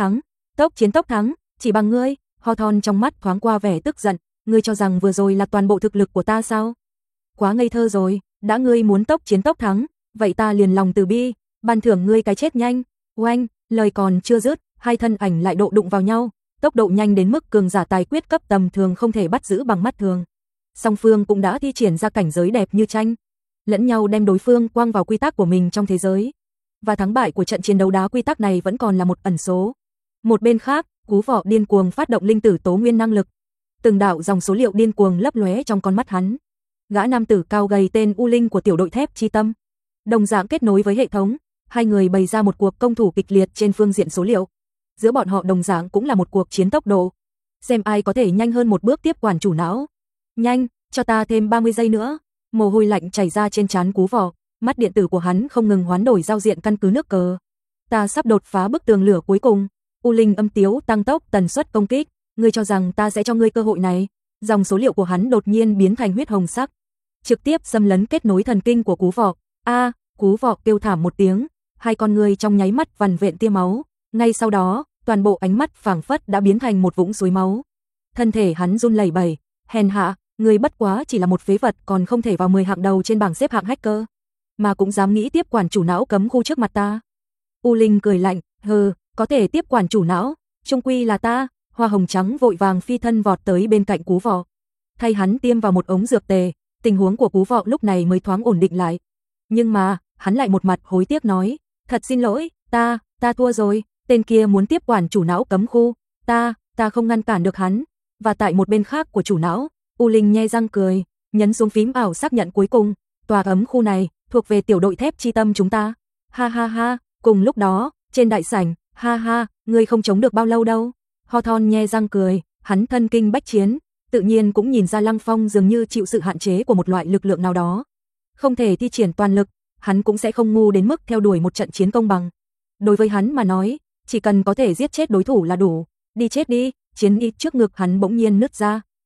thắng, chỉ bằng ngươi. Hawthorne trong mắt thoáng qua vẻ tức giận, ngươi cho rằng vừa rồi là toàn bộ thực lực của ta sao? Quá ngây thơ rồi, đã ngươi muốn tốc chiến tốc thắng, vậy ta liền lòng từ bi, ban thưởng ngươi cái chết nhanh. Oanh, lời còn chưa dứt, hai thân ảnh lại độ đụng vào nhau, tốc độ nhanh đến mức cường giả tài quyết cấp tầm thường không thể bắt giữ bằng mắt thường. Song phương cũng đã thi triển ra cảnh giới đẹp như tranh, lẫn nhau đem đối phương quăng vào quy tắc của mình trong thế giới. Và thắng bại của trận chiến đấu đá quy tắc này vẫn còn là một ẩn số. Một bên khác, Cú Vọ điên cuồng phát động linh tử tố nguyên năng lực. Từng đạo dòng số liệu điên cuồng lấp lóe trong con mắt hắn. Gã nam tử cao gầy tên U Linh của tiểu đội thép chi tâm, đồng dạng kết nối với hệ thống, hai người bày ra một cuộc công thủ kịch liệt trên phương diện số liệu. Giữa bọn họ đồng dạng cũng là một cuộc chiến tốc độ, xem ai có thể nhanh hơn một bước tiếp quản chủ não. Nhanh, cho ta thêm 30 giây nữa. Mồ hôi lạnh chảy ra trên trán Cú Vọ, mắt điện tử của hắn không ngừng hoán đổi giao diện căn cứ nước cờ. Ta sắp đột phá bức tường lửa cuối cùng. U Linh âm tiếu tăng tốc tần suất công kích, ngươi cho rằng ta sẽ cho ngươi cơ hội này? Dòng số liệu của hắn đột nhiên biến thành huyết hồng sắc, trực tiếp xâm lấn kết nối thần kinh của Cú Vọ. A, Cú Vọ kêu thảm một tiếng, hai con người trong nháy mắt vằn vện tia máu, ngay sau đó, toàn bộ ánh mắt phảng phất đã biến thành một vũng suối máu. Thân thể hắn run lẩy bẩy, hèn hạ, ngươi bất quá chỉ là một phế vật còn không thể vào 10 hạng đầu trên bảng xếp hạng hacker, mà cũng dám nghĩ tiếp quản chủ não cấm khu trước mặt ta. U Linh cười lạnh, hừ, có thể tiếp quản chủ não, chung quy là ta. Hoa hồng trắng vội vàng phi thân vọt tới bên cạnh Cú Vọ, thay hắn tiêm vào một ống dược tề. Tình huống của Cú Vọ lúc này mới thoáng ổn định lại. Nhưng mà, hắn lại một mặt hối tiếc nói, thật xin lỗi, ta thua rồi, tên kia muốn tiếp quản chủ não cấm khu, ta không ngăn cản được hắn. Và tại một bên khác của chủ não, U Linh nhe răng cười, nhấn xuống phím ảo xác nhận cuối cùng, tòa cấm khu này thuộc về tiểu đội thép chi tâm chúng ta. Ha ha ha, cùng lúc đó, trên đại sảnh, ha ha, ngươi không chống được bao lâu đâu. Hawthorne nhe răng cười, hắn thân kinh bách chiến, tự nhiên cũng nhìn ra Lăng Phong dường như chịu sự hạn chế của một loại lực lượng nào đó, không thể thi triển toàn lực, hắn cũng sẽ không ngu đến mức theo đuổi một trận chiến công bằng. Đối với hắn mà nói, chỉ cần có thể giết chết đối thủ là đủ. Đi chết đi. Chiến y trước ngực hắn bỗng nhiên nứt ra,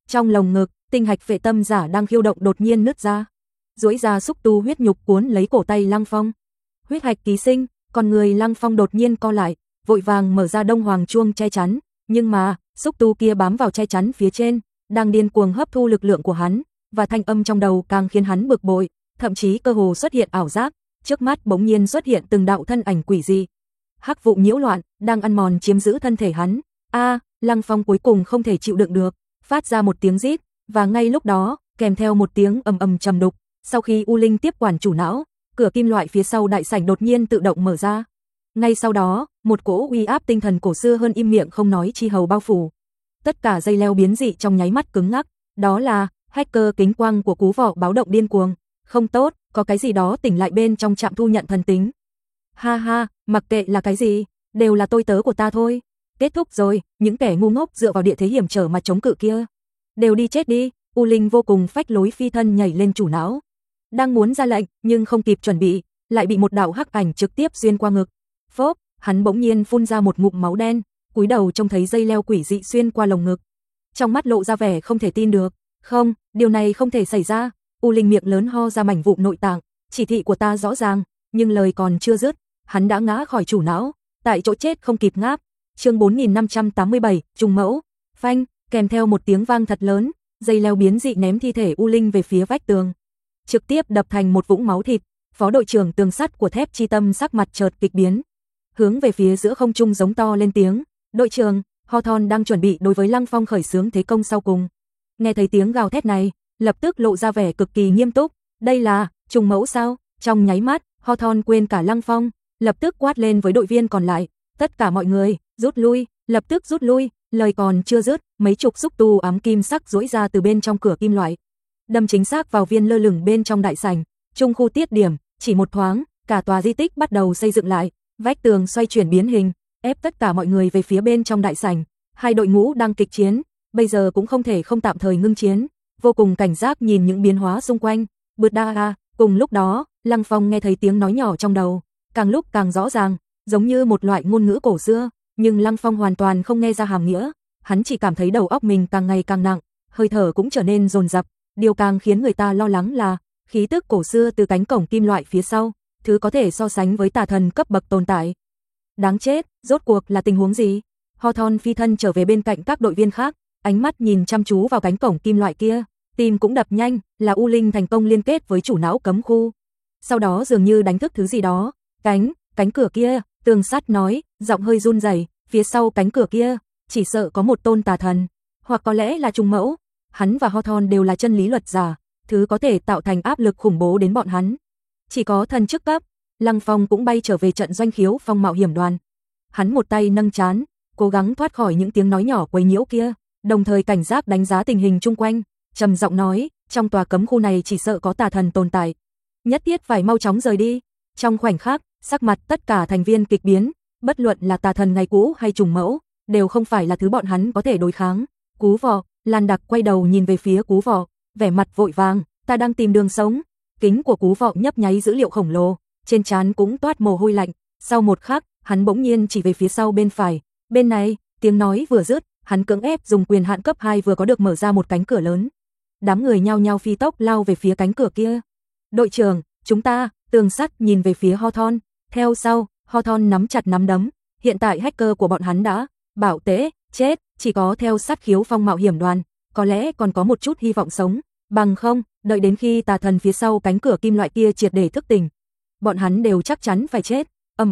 Trong lồng ngực, tinh hạch phệ tâm giả đang khiêu động đột nhiên nứt ra. Duỗi ra xúc tu huyết nhục cuốn lấy cổ tay Lăng Phong. Huyết hạch ký sinh, con người Lăng Phong đột nhiên co lại, vội vàng mở ra đông hoàng chuông che chắn, nhưng mà, xúc tu kia bám vào che chắn phía trên, đang điên cuồng hấp thu lực lượng của hắn, và thanh âm trong đầu càng khiến hắn bực bội, thậm chí cơ hồ xuất hiện ảo giác, trước mắt bỗng nhiên xuất hiện từng đạo thân ảnh quỷ dị. Hắc vụ nhiễu loạn, đang ăn mòn chiếm giữ thân thể hắn. Lăng Phong cuối cùng không thể chịu đựng được, phát ra một tiếng rít, và ngay lúc đó, kèm theo một tiếng ầm ầm trầm đục, sau khi U Linh tiếp quản chủ não, cửa kim loại phía sau đại sảnh đột nhiên tự động mở ra. Ngay sau đó, một cỗ uy áp tinh thần cổ xưa hơn im miệng không nói chi hầu bao phủ. Tất cả dây leo biến dị trong nháy mắt cứng ngắc, đó là hacker kính quang của Cú Vọ báo động điên cuồng. Không tốt, có cái gì đó tỉnh lại bên trong trạm thu nhận thần tính. Ha ha, mặc kệ là cái gì, đều là tôi tớ của ta thôi. Kết thúc rồi, những kẻ ngu ngốc dựa vào địa thế hiểm trở mà chống cự kia. Đều đi chết đi, U Linh vô cùng phách lối phi thân nhảy lên chủ não. Đang muốn ra lệnh, nhưng không kịp chuẩn bị, lại bị một đạo hắc ảnh trực tiếp xuyên qua ngực. Phốp, hắn bỗng nhiên phun ra một ngụm máu đen, cúi đầu trông thấy dây leo quỷ dị xuyên qua lồng ngực. Trong mắt lộ ra vẻ không thể tin được. Không, điều này không thể xảy ra. U Linh miệng lớn ho ra mảnh vụn nội tạng, chỉ thị của ta rõ ràng, nhưng lời còn chưa dứt, hắn đã ngã khỏi chủ não, tại chỗ chết không kịp ngáp. Chương 4587, trùng mẫu. Phanh, kèm theo một tiếng vang thật lớn, dây leo biến dị ném thi thể U Linh về phía vách tường, trực tiếp đập thành một vũng máu thịt. Phó đội trưởng tường sắt của Thép Chi Tâm sắc mặt chợt kịch biến, hướng về phía giữa không trung giống to lên tiếng, "Đội trưởng!" Hawthorne đang chuẩn bị đối với Lăng Phong khởi xướng thế công sau cùng. Nghe thấy tiếng gào thét này, lập tức lộ ra vẻ cực kỳ nghiêm túc, "Đây là trùng mẫu sao?" Trong nháy mắt, Hawthorne quên cả Lăng Phong, lập tức quát lên với đội viên còn lại, "Tất cả mọi người, rút lui, lập tức rút lui." Lời còn chưa dứt, mấy chục xúc tu ám kim sắc giũi ra từ bên trong cửa kim loại, đâm chính xác vào viên lơ lửng bên trong đại sảnh. Trung khu tiết điểm, chỉ một thoáng, cả tòa di tích bắt đầu xây dựng lại, vách tường xoay chuyển biến hình, ép tất cả mọi người về phía bên trong đại sảnh. Hai đội ngũ đang kịch chiến, bây giờ cũng không thể không tạm thời ngưng chiến, vô cùng cảnh giác nhìn những biến hóa xung quanh. Cùng lúc đó, Lăng Phong nghe thấy tiếng nói nhỏ trong đầu, càng lúc càng rõ ràng, giống như một loại ngôn ngữ cổ xưa, nhưng Lăng Phong hoàn toàn không nghe ra hàm nghĩa, hắn chỉ cảm thấy đầu óc mình càng ngày càng nặng, hơi thở cũng trở nên dồn dập, điều càng khiến người ta lo lắng là khí tức cổ xưa từ cánh cổng kim loại phía sau, thứ có thể so sánh với tà thần cấp bậc tồn tại. Đáng chết, rốt cuộc là tình huống gì? Hawthorne phi thân trở về bên cạnh các đội viên khác, ánh mắt nhìn chăm chú vào cánh cổng kim loại kia, tim cũng đập nhanh, là U Linh thành công liên kết với chủ não cấm khu. Sau đó dường như đánh thức thứ gì đó, cánh cửa kia, tường sắt nói, giọng hơi run rẩy, phía sau cánh cửa kia, chỉ sợ có một tôn tà thần, hoặc có lẽ là trùng mẫu. Hắn và Hawthorne đều là chân lý luật giả, thứ có thể tạo thành áp lực khủng bố đến bọn hắn. Chỉ có thần chức cấp. Lăng Phong cũng bay trở về trận doanh khiếu phong mạo hiểm đoàn. Hắn một tay nâng trán, cố gắng thoát khỏi những tiếng nói nhỏ quấy nhiễu kia, đồng thời cảnh giác đánh giá tình hình chung quanh, trầm giọng nói, trong tòa cấm khu này chỉ sợ có tà thần tồn tại, nhất thiết phải mau chóng rời đi. Trong khoảnh khắc, sắc mặt tất cả thành viên kịch biến, bất luận là tà thần ngày cũ hay trùng mẫu, đều không phải là thứ bọn hắn có thể đối kháng. Cú Vọ, Lan Đặc quay đầu nhìn về phía Cú Vọ, vẻ mặt vội vàng, "Ta đang tìm đường sống." Kính của Cú Vọ nhấp nháy dữ liệu khổng lồ, trên trán cũng toát mồ hôi lạnh. Sau một khắc, hắn bỗng nhiên chỉ về phía sau bên phải. "Bên này." Tiếng nói vừa dứt, hắn cưỡng ép dùng quyền hạn cấp 2 vừa có được mở ra một cánh cửa lớn. Đám người nhao nhao phi tốc lao về phía cánh cửa kia. "Đội trưởng, chúng ta." Tường sắt nhìn về phía Hawthorne. Theo sau, Hawthorne nắm chặt nắm đấm. Hiện tại hacker của bọn hắn đã bảo tế, chết, chỉ có theo sát khiếu phong mạo hiểm đoàn, có lẽ còn có một chút hy vọng sống, bằng không, đợi đến khi tà thần phía sau cánh cửa kim loại kia triệt để thức tỉnh, bọn hắn đều chắc chắn phải chết.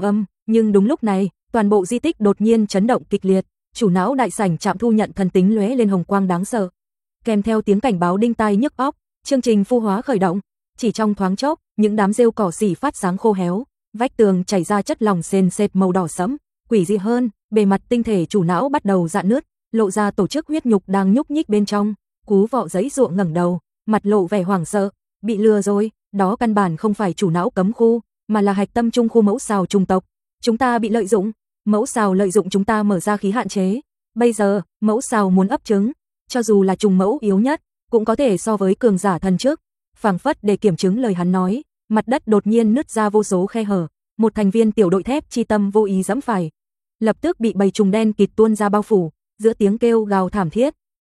Nhưng đúng lúc này, toàn bộ di tích đột nhiên chấn động kịch liệt, chủ não đại sảnh trạm thu nhận thần tính lóe lên hồng quang đáng sợ. Kèm theo tiếng cảnh báo đinh tai nhức óc, chương trình phu hóa khởi động, chỉ trong thoáng chốc, những đám rêu cỏ xỉ phát sáng khô héo, vách tường chảy ra chất lỏng sền sệt màu đỏ sẫm, quỷ dị hơn, bề mặt tinh thể chủ não bắt đầu rạn nứt, lộ ra tổ chức huyết nhục đang nhúc nhích bên trong. Cú Vọ giãy giụa ngẩng đầu, mặt lộ vẻ hoảng sợ, bị lừa rồi, đó căn bản không phải chủ não cấm khu, mà là hạch tâm trung khu mẫu xào trùng tộc. Chúng ta bị lợi dụng, mẫu xào lợi dụng chúng ta mở ra khí hạn chế. Bây giờ, mẫu xào muốn ấp trứng, cho dù là trùng mẫu yếu nhất, cũng có thể so với cường giả thần trước. Phảng phất để kiểm chứng lời hắn nói, mặt đất đột nhiên nứt ra vô số khe hở, một thành viên tiểu đội Thép Chi Tâm vô ý giẫm phải, lập tức bị bầy trùng đen kịt tuôn ra bao phủ, giữa tiếng kêu gào thảm thiết,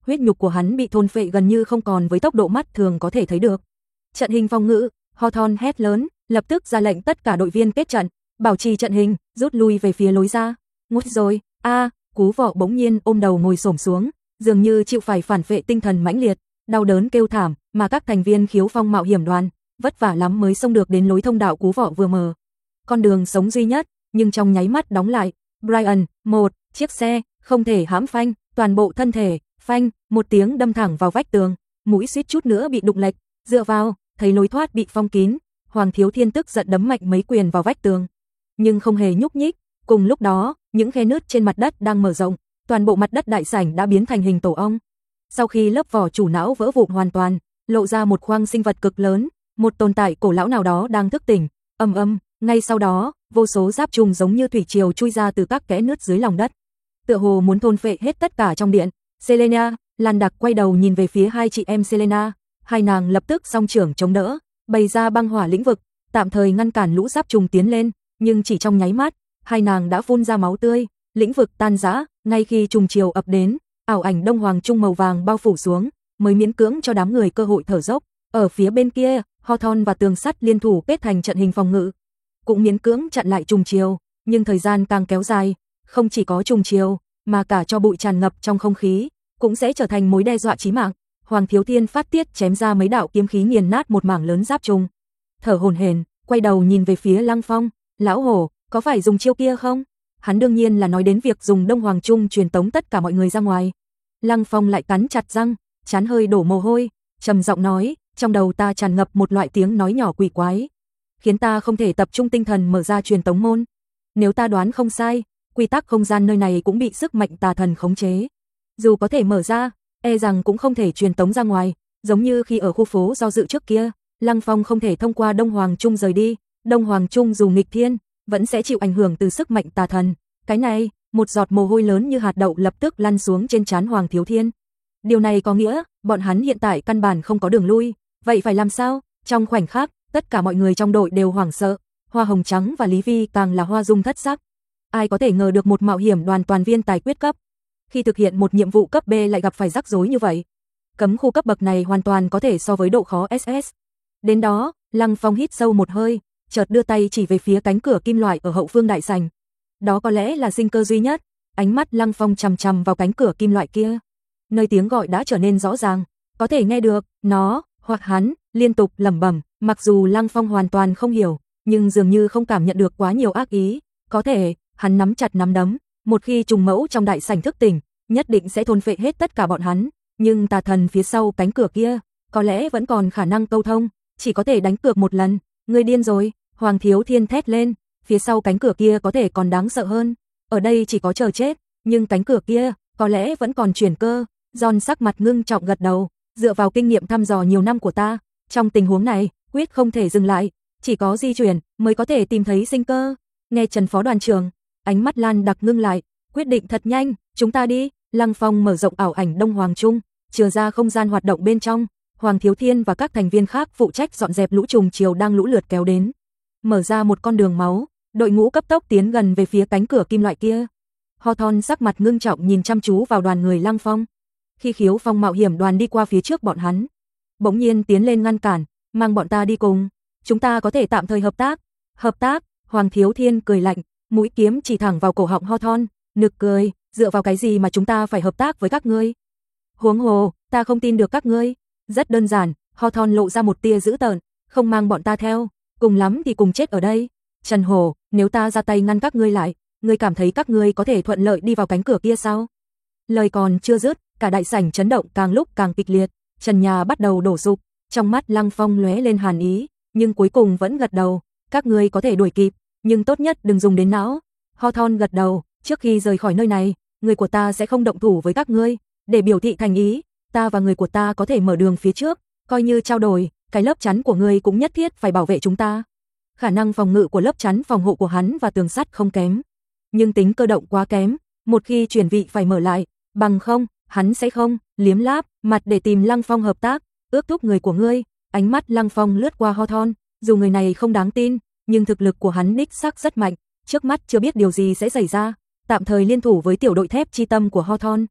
huyết nhục của hắn bị thôn phệ gần như không còn với tốc độ mắt thường có thể thấy được. Trận hình phòng ngự, Hawthorne hét lớn, lập tức ra lệnh tất cả đội viên kết trận, bảo trì trận hình, rút lui về phía lối ra. Ngút rồi, Cú Vọ bỗng nhiên ôm đầu ngồi xổm xuống, dường như chịu phải phản phệ tinh thần mãnh liệt, đau đớn kêu thảm, mà các thành viên Khiếu Phong mạo hiểm đoàn vất vả lắm mới xông được đến lối thông đạo Cú Vọ vừa mở. Con đường sống duy nhất, nhưng trong nháy mắt đóng lại. Brian, một chiếc xe, không thể hãm phanh, toàn bộ thân thể, phanh, một tiếng đâm thẳng vào vách tường, mũi suýt chút nữa bị đụng lệch, dựa vào, thấy lối thoát bị phong kín, Hoàng Thiếu Thiên tức giận đấm mạnh mấy quyền vào vách tường, nhưng không hề nhúc nhích. Cùng lúc đó, những khe nứt trên mặt đất đang mở rộng, toàn bộ mặt đất đại sảnh đã biến thành hình tổ ong. Sau khi lớp vỏ chủ não vỡ vụn hoàn toàn, lộ ra một khoang sinh vật cực lớn, một tồn tại cổ lão nào đó đang thức tỉnh. Ngay sau đó, vô số giáp trùng giống như thủy triều chui ra từ các kẽ nứt dưới lòng đất, tựa hồ muốn thôn phệ hết tất cả trong điện. Selena, Lan Đặc quay đầu nhìn về phía hai chị em Selena, hai nàng lập tức song trưởng chống đỡ, bày ra băng hỏa lĩnh vực, tạm thời ngăn cản lũ giáp trùng tiến lên, nhưng chỉ trong nháy mắt, hai nàng đã phun ra máu tươi, lĩnh vực tan rã, ngay khi trùng chiều ập đến, ảo ảnh Đông Hoàng Trung màu vàng bao phủ xuống, mới miễn cưỡng cho đám người cơ hội thở dốc. Ở phía bên kia, Hawthorne và tường sắt liên thủ kết thành trận hình phòng ngự, cũng miễn cưỡng chặn lại trùng chiều, nhưng thời gian càng kéo dài, không chỉ có trùng chiều, mà cả cho bụi tràn ngập trong không khí, cũng sẽ trở thành mối đe dọa chí mạng. Hoàng Thiếu Thiên phát tiết chém ra mấy đạo kiếm khí nghiền nát một mảng lớn giáp trùng. Thở hổn hển, quay đầu nhìn về phía Lăng Phong, "Lão hổ, có phải dùng chiêu kia không?" Hắn đương nhiên là nói đến việc dùng Đông Hoàng Trung truyền tống tất cả mọi người ra ngoài. Lăng Phong lại cắn chặt răng, trán hơi đổ mồ hôi, trầm giọng nói, "Trong đầu ta tràn ngập một loại tiếng nói nhỏ quỷ quái, khiến ta không thể tập trung tinh thần mở ra truyền tống môn. Nếu ta đoán không sai, quy tắc không gian nơi này cũng bị sức mạnh tà thần khống chế. Dù có thể mở ra, e rằng cũng không thể truyền tống ra ngoài, giống như khi ở khu phố do dự trước kia, Lăng Phong không thể thông qua Đông Hoàng Trung rời đi, Đông Hoàng Trung dù nghịch thiên, vẫn sẽ chịu ảnh hưởng từ sức mạnh tà thần." Cái này, một giọt mồ hôi lớn như hạt đậu lập tức lăn xuống trên trán Hoàng Thiếu Thiên. Điều này có nghĩa, bọn hắn hiện tại căn bản không có đường lui, vậy phải làm sao? Trong khoảnh khắc, tất cả mọi người trong đội đều hoảng sợ, Hoa Hồng Trắng và Lý Vi càng là hoa dung thất sắc. Ai có thể ngờ được một mạo hiểm đoàn toàn viên tài quyết cấp, khi thực hiện một nhiệm vụ cấp B lại gặp phải rắc rối như vậy. Cấm khu cấp bậc này hoàn toàn có thể so với độ khó SS. Đến đó, Lăng Phong hít sâu một hơi, chợt đưa tay chỉ về phía cánh cửa kim loại ở hậu phương đại sảnh. Đó có lẽ là sinh cơ duy nhất. Ánh mắt Lăng Phong chằm chằm vào cánh cửa kim loại kia, nơi tiếng gọi đã trở nên rõ ràng, có thể nghe được, nó, hoặc hắn, liên tục lẩm bẩm, mặc dù Lăng Phong hoàn toàn không hiểu, nhưng dường như không cảm nhận được quá nhiều ác ý, có thể, hắn nắm chặt nắm đấm, một khi trùng mẫu trong đại sảnh thức tỉnh, nhất định sẽ thôn phệ hết tất cả bọn hắn, nhưng tà thần phía sau cánh cửa kia, có lẽ vẫn còn khả năng câu thông, chỉ có thể đánh cược một lần. Ngươi điên rồi, Hoàng Thiếu Thiên thét lên, phía sau cánh cửa kia có thể còn đáng sợ hơn, ở đây chỉ có chờ chết, nhưng cánh cửa kia, có lẽ vẫn còn chuyển cơ. John sắc mặt ngưng trọng gật đầu, dựa vào kinh nghiệm thăm dò nhiều năm của ta, trong tình huống này, quyết không thể dừng lại, chỉ có di chuyển mới có thể tìm thấy sinh cơ. Nghe Trần Phó đoàn trưởng, ánh mắt Lan Đặc ngưng lại, quyết định thật nhanh, chúng ta đi. Lăng Phong mở rộng ảo ảnh Đông Hoàng Trung, chừa ra không gian hoạt động bên trong, Hoàng Thiếu Thiên và các thành viên khác phụ trách dọn dẹp lũ trùng chiều đang lũ lượt kéo đến. Mở ra một con đường máu, đội ngũ cấp tốc tiến gần về phía cánh cửa kim loại kia. Hawthorne sắc mặt ngưng trọng nhìn chăm chú vào đoàn người Lăng Phong. Khi Khiếu Phong mạo hiểm đoàn đi qua phía trước bọn hắn, bỗng nhiên tiến lên ngăn cản, "Mang bọn ta đi cùng, chúng ta có thể tạm thời hợp tác." "Hợp tác?" Hoàng Thiếu Thiên cười lạnh, mũi kiếm chỉ thẳng vào cổ họng Hawthorne, nực cười, "Dựa vào cái gì mà chúng ta phải hợp tác với các ngươi? Huống hồ, ta không tin được các ngươi." Rất đơn giản, Hawthorne lộ ra một tia dữ tợn, "Không mang bọn ta theo, cùng lắm thì cùng chết ở đây. Trần Hổ, nếu ta ra tay ngăn các ngươi lại, ngươi cảm thấy các ngươi có thể thuận lợi đi vào cánh cửa kia sao?" Lời còn chưa dứt, cả đại sảnh chấn động càng lúc càng kịch liệt, trần nhà bắt đầu đổ sụp, trong mắt Lăng Phong lóe lên hàn ý, nhưng cuối cùng vẫn gật đầu, "Các ngươi có thể đuổi kịp, nhưng tốt nhất đừng dùng đến não." Hawthorne gật đầu, "Trước khi rời khỏi nơi này, người của ta sẽ không động thủ với các ngươi, để biểu thị thành ý, ta và người của ta có thể mở đường phía trước, coi như trao đổi, cái lớp chắn của ngươi cũng nhất thiết phải bảo vệ chúng ta." Khả năng phòng ngự của lớp chắn phòng hộ của hắn và tường sắt không kém, nhưng tính cơ động quá kém, một khi chuyển vị phải mở lại, bằng không, hắn sẽ không liếm láp mặt để tìm Lăng Phong hợp tác, "Ước thúc người của ngươi." Ánh mắt Lăng Phong lướt qua Hawthorne, dù người này không đáng tin, nhưng thực lực của hắn đích xác rất mạnh, trước mắt chưa biết điều gì sẽ xảy ra, tạm thời liên thủ với tiểu đội thép chi tâm của Hawthorne.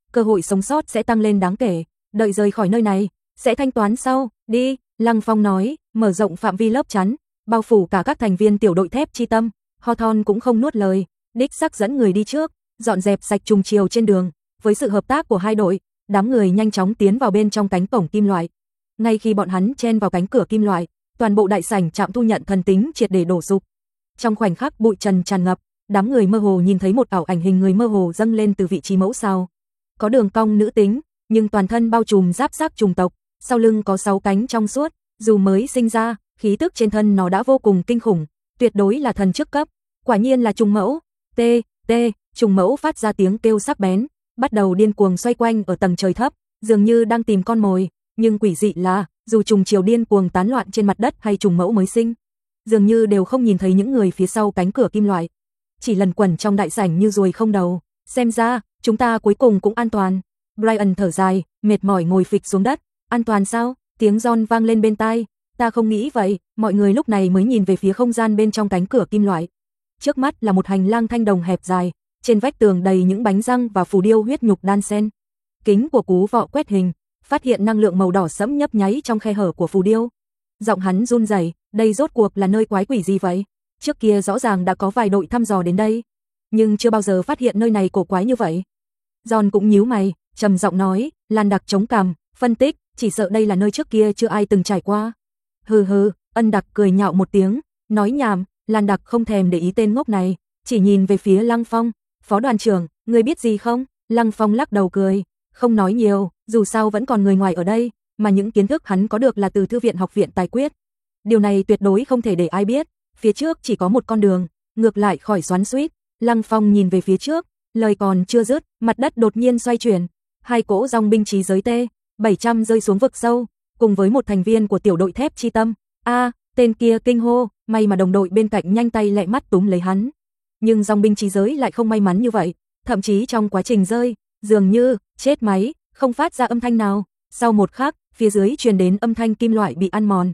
cơ hội sống sót sẽ tăng lên đáng kể, đợi rời khỏi nơi này, sẽ thanh toán sau, đi, Lăng Phong nói, mở rộng phạm vi lớp chắn, bao phủ cả các thành viên tiểu đội thép chi tâm, Hawthorne cũng không nuốt lời, đích xác dẫn người đi trước, dọn dẹp sạch trùng chiều trên đường, với sự hợp tác của hai đội, đám người nhanh chóng tiến vào bên trong cánh cổng kim loại. Ngay khi bọn hắn chen vào cánh cửa kim loại, toàn bộ đại sảnh trạm thu nhận thần tính triệt để đổ sụp. Trong khoảnh khắc bụi trần tràn ngập, đám người mơ hồ nhìn thấy một ảo ảnh hình người mơ hồ dâng lên từ vị trí mẫu sao. Có đường cong nữ tính, nhưng toàn thân bao trùm giáp xác trùng tộc, sau lưng có 6 cánh trong suốt, dù mới sinh ra, khí tức trên thân nó đã vô cùng kinh khủng, tuyệt đối là thần chức cấp, quả nhiên là trùng mẫu. Trùng mẫu phát ra tiếng kêu sắc bén, bắt đầu điên cuồng xoay quanh ở tầng trời thấp, dường như đang tìm con mồi, nhưng quỷ dị là, dù trùng chiều điên cuồng tán loạn trên mặt đất hay trùng mẫu mới sinh, dường như đều không nhìn thấy những người phía sau cánh cửa kim loại, chỉ lần quẩn trong đại sảnh như ruồi không đầu, xem ra, chúng ta cuối cùng cũng an toàn. Brian thở dài, mệt mỏi ngồi phịch xuống đất, an toàn sao? Tiếng John vang lên bên tai, ta không nghĩ vậy, mọi người lúc này mới nhìn về phía không gian bên trong cánh cửa kim loại. Trước mắt là một hành lang thanh đồng hẹp dài, trên vách tường đầy những bánh răng và phù điêu huyết nhục đan xen. Kính của Cú Vọ quét hình, phát hiện năng lượng màu đỏ sẫm nhấp nháy trong khe hở của phù điêu. Giọng hắn run rẩy, đây rốt cuộc là nơi quái quỷ gì vậy? Trước kia rõ ràng đã có vài đội thăm dò đến đây, nhưng chưa bao giờ phát hiện nơi này cổ quái như vậy. John cũng nhíu mày, trầm giọng nói, Lan Đặc chống cằm, phân tích, chỉ sợ đây là nơi trước kia chưa ai từng trải qua. Hừ, Ân Đặc cười nhạo một tiếng, nói nhảm, Lan Đặc không thèm để ý tên ngốc này, chỉ nhìn về phía Lăng Phong, phó đoàn trưởng, ngươi biết gì không? Lăng Phong lắc đầu cười, không nói nhiều, dù sao vẫn còn người ngoài ở đây, mà những kiến thức hắn có được là từ thư viện học viện tài quyết. Điều này tuyệt đối không thể để ai biết, phía trước chỉ có một con đường, ngược lại khỏi xoắn xuýt. Lăng Phong nhìn về phía trước, lời còn chưa dứt, mặt đất đột nhiên xoay chuyển, hai cỗ dòng binh khí giới T-700 rơi xuống vực sâu, cùng với một thành viên của tiểu đội thép chi tâm. Tên kia kinh hô, may mà đồng đội bên cạnh nhanh tay lẹ mắt túm lấy hắn. Nhưng dòng binh khí giới lại không may mắn như vậy, thậm chí trong quá trình rơi, dường như chết máy, không phát ra âm thanh nào. Sau một khắc, phía dưới truyền đến âm thanh kim loại bị ăn mòn,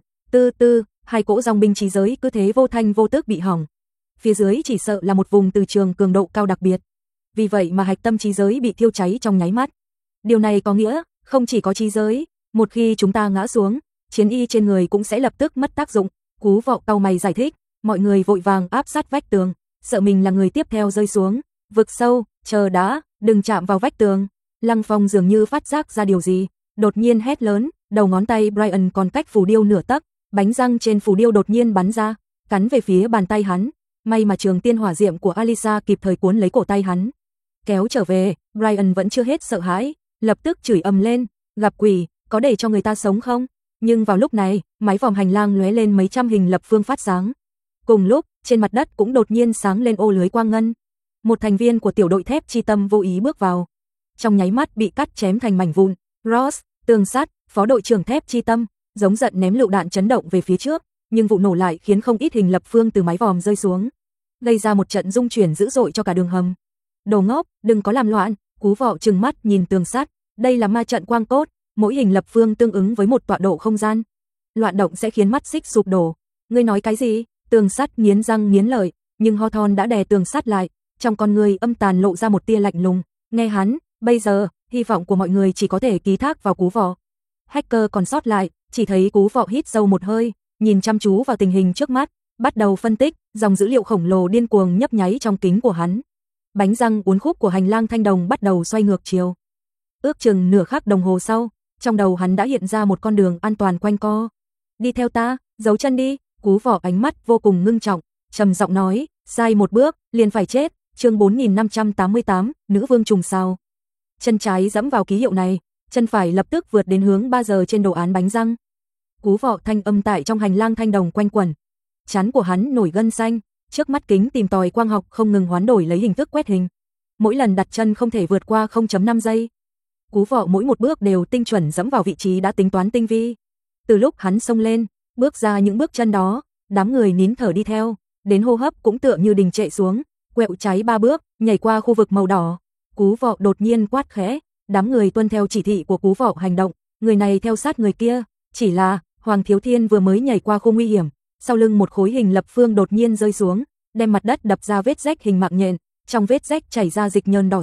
hai cỗ dòng binh khí giới cứ thế vô thanh vô tức bị hỏng. Phía dưới chỉ sợ là một vùng từ trường cường độ cao đặc biệt. Vì vậy mà hạch tâm trí giới bị thiêu cháy trong nháy mắt. Điều này có nghĩa, không chỉ có trí giới, một khi chúng ta ngã xuống, chiến y trên người cũng sẽ lập tức mất tác dụng. Cú Vọ cau mày giải thích, mọi người vội vàng áp sát vách tường, sợ mình là người tiếp theo rơi xuống. Vực sâu, chờ đã, đừng chạm vào vách tường. Lăng Phong dường như phát giác ra điều gì, đột nhiên hét lớn, đầu ngón tay Brian còn cách phù điêu nửa tấc, bánh răng trên phù điêu đột nhiên bắn ra, cắn về phía bàn tay hắn. May mà trường tiên hỏa diệm của Alisa kịp thời cuốn lấy cổ tay hắn, kéo trở về. Brian vẫn chưa hết sợ hãi, lập tức chửi ầm lên, gặp quỷ, có để cho người ta sống không? Nhưng vào lúc này, mái vòm hành lang lóe lên mấy trăm hình lập phương phát sáng. Cùng lúc, trên mặt đất cũng đột nhiên sáng lên ô lưới quang ngân. Một thành viên của tiểu đội thép chi tâm vô ý bước vào, trong nháy mắt bị cắt chém thành mảnh vụn. Ross, Tường Sắt, phó đội trưởng thép chi tâm, giống giận ném lựu đạn chấn động về phía trước, nhưng vụ nổ lại khiến không ít hình lập phương từ mái vòm rơi xuống, gây ra một trận rung chuyển dữ dội cho cả đường hầm. Đồ ngốc, đừng có làm loạn. Cú Vọ trừng mắt nhìn Tường Sắt, đây là ma trận quang cốt, mỗi hình lập phương tương ứng với một tọa độ không gian. Loạn động sẽ khiến mắt xích sụp đổ. Ngươi nói cái gì? Tường Sắt nghiến răng nghiến lợi, nhưng Hawthorne đã đè Tường Sắt lại, trong con người âm tàn lộ ra một tia lạnh lùng. Nghe hắn, bây giờ, hy vọng của mọi người chỉ có thể ký thác vào Cú Vọ. Hacker còn sót lại, chỉ thấy Cú Vọ hít sâu một hơi, nhìn chăm chú vào tình hình trước mắt, bắt đầu phân tích, dòng dữ liệu khổng lồ điên cuồng nhấp nháy trong kính của hắn. Bánh răng uốn khúc của hành lang thanh đồng bắt đầu xoay ngược chiều. Ước chừng nửa khắc đồng hồ sau, trong đầu hắn đã hiện ra một con đường an toàn quanh co. Đi theo ta, giấu chân đi. Cú Vọ ánh mắt vô cùng ngưng trọng, trầm giọng nói, sai một bước, liền phải chết. Chương 4588, nữ vương trùng sao. Chân trái giẫm vào ký hiệu này, chân phải lập tức vượt đến hướng 3 giờ trên đồ án bánh răng. Cú Vọ thanh âm tại trong hành lang thanh đồng quanh quẩn. Trán của hắn nổi gân xanh, trước mắt kính tìm tòi quang học không ngừng hoán đổi lấy hình thức quét hình. Mỗi lần đặt chân không thể vượt qua 0.5 giây. Cú Vọ mỗi một bước đều tinh chuẩn giẫm vào vị trí đã tính toán tinh vi. Từ lúc hắn xông lên, bước ra những bước chân đó, đám người nín thở đi theo, đến hô hấp cũng tựa như đình trệ xuống, quẹo trái 3 bước, nhảy qua khu vực màu đỏ. Cú Vọ đột nhiên quát khẽ, đám người tuân theo chỉ thị của Cú Vọ hành động, người này theo sát người kia, chỉ là Hoàng Thiếu Thiên vừa mới nhảy qua khu nguy hiểm, sau lưng một khối hình lập phương đột nhiên rơi xuống, đem mặt đất đập ra vết rách hình mạng nhện, trong vết rách chảy ra dịch nhờn đỏ sậm,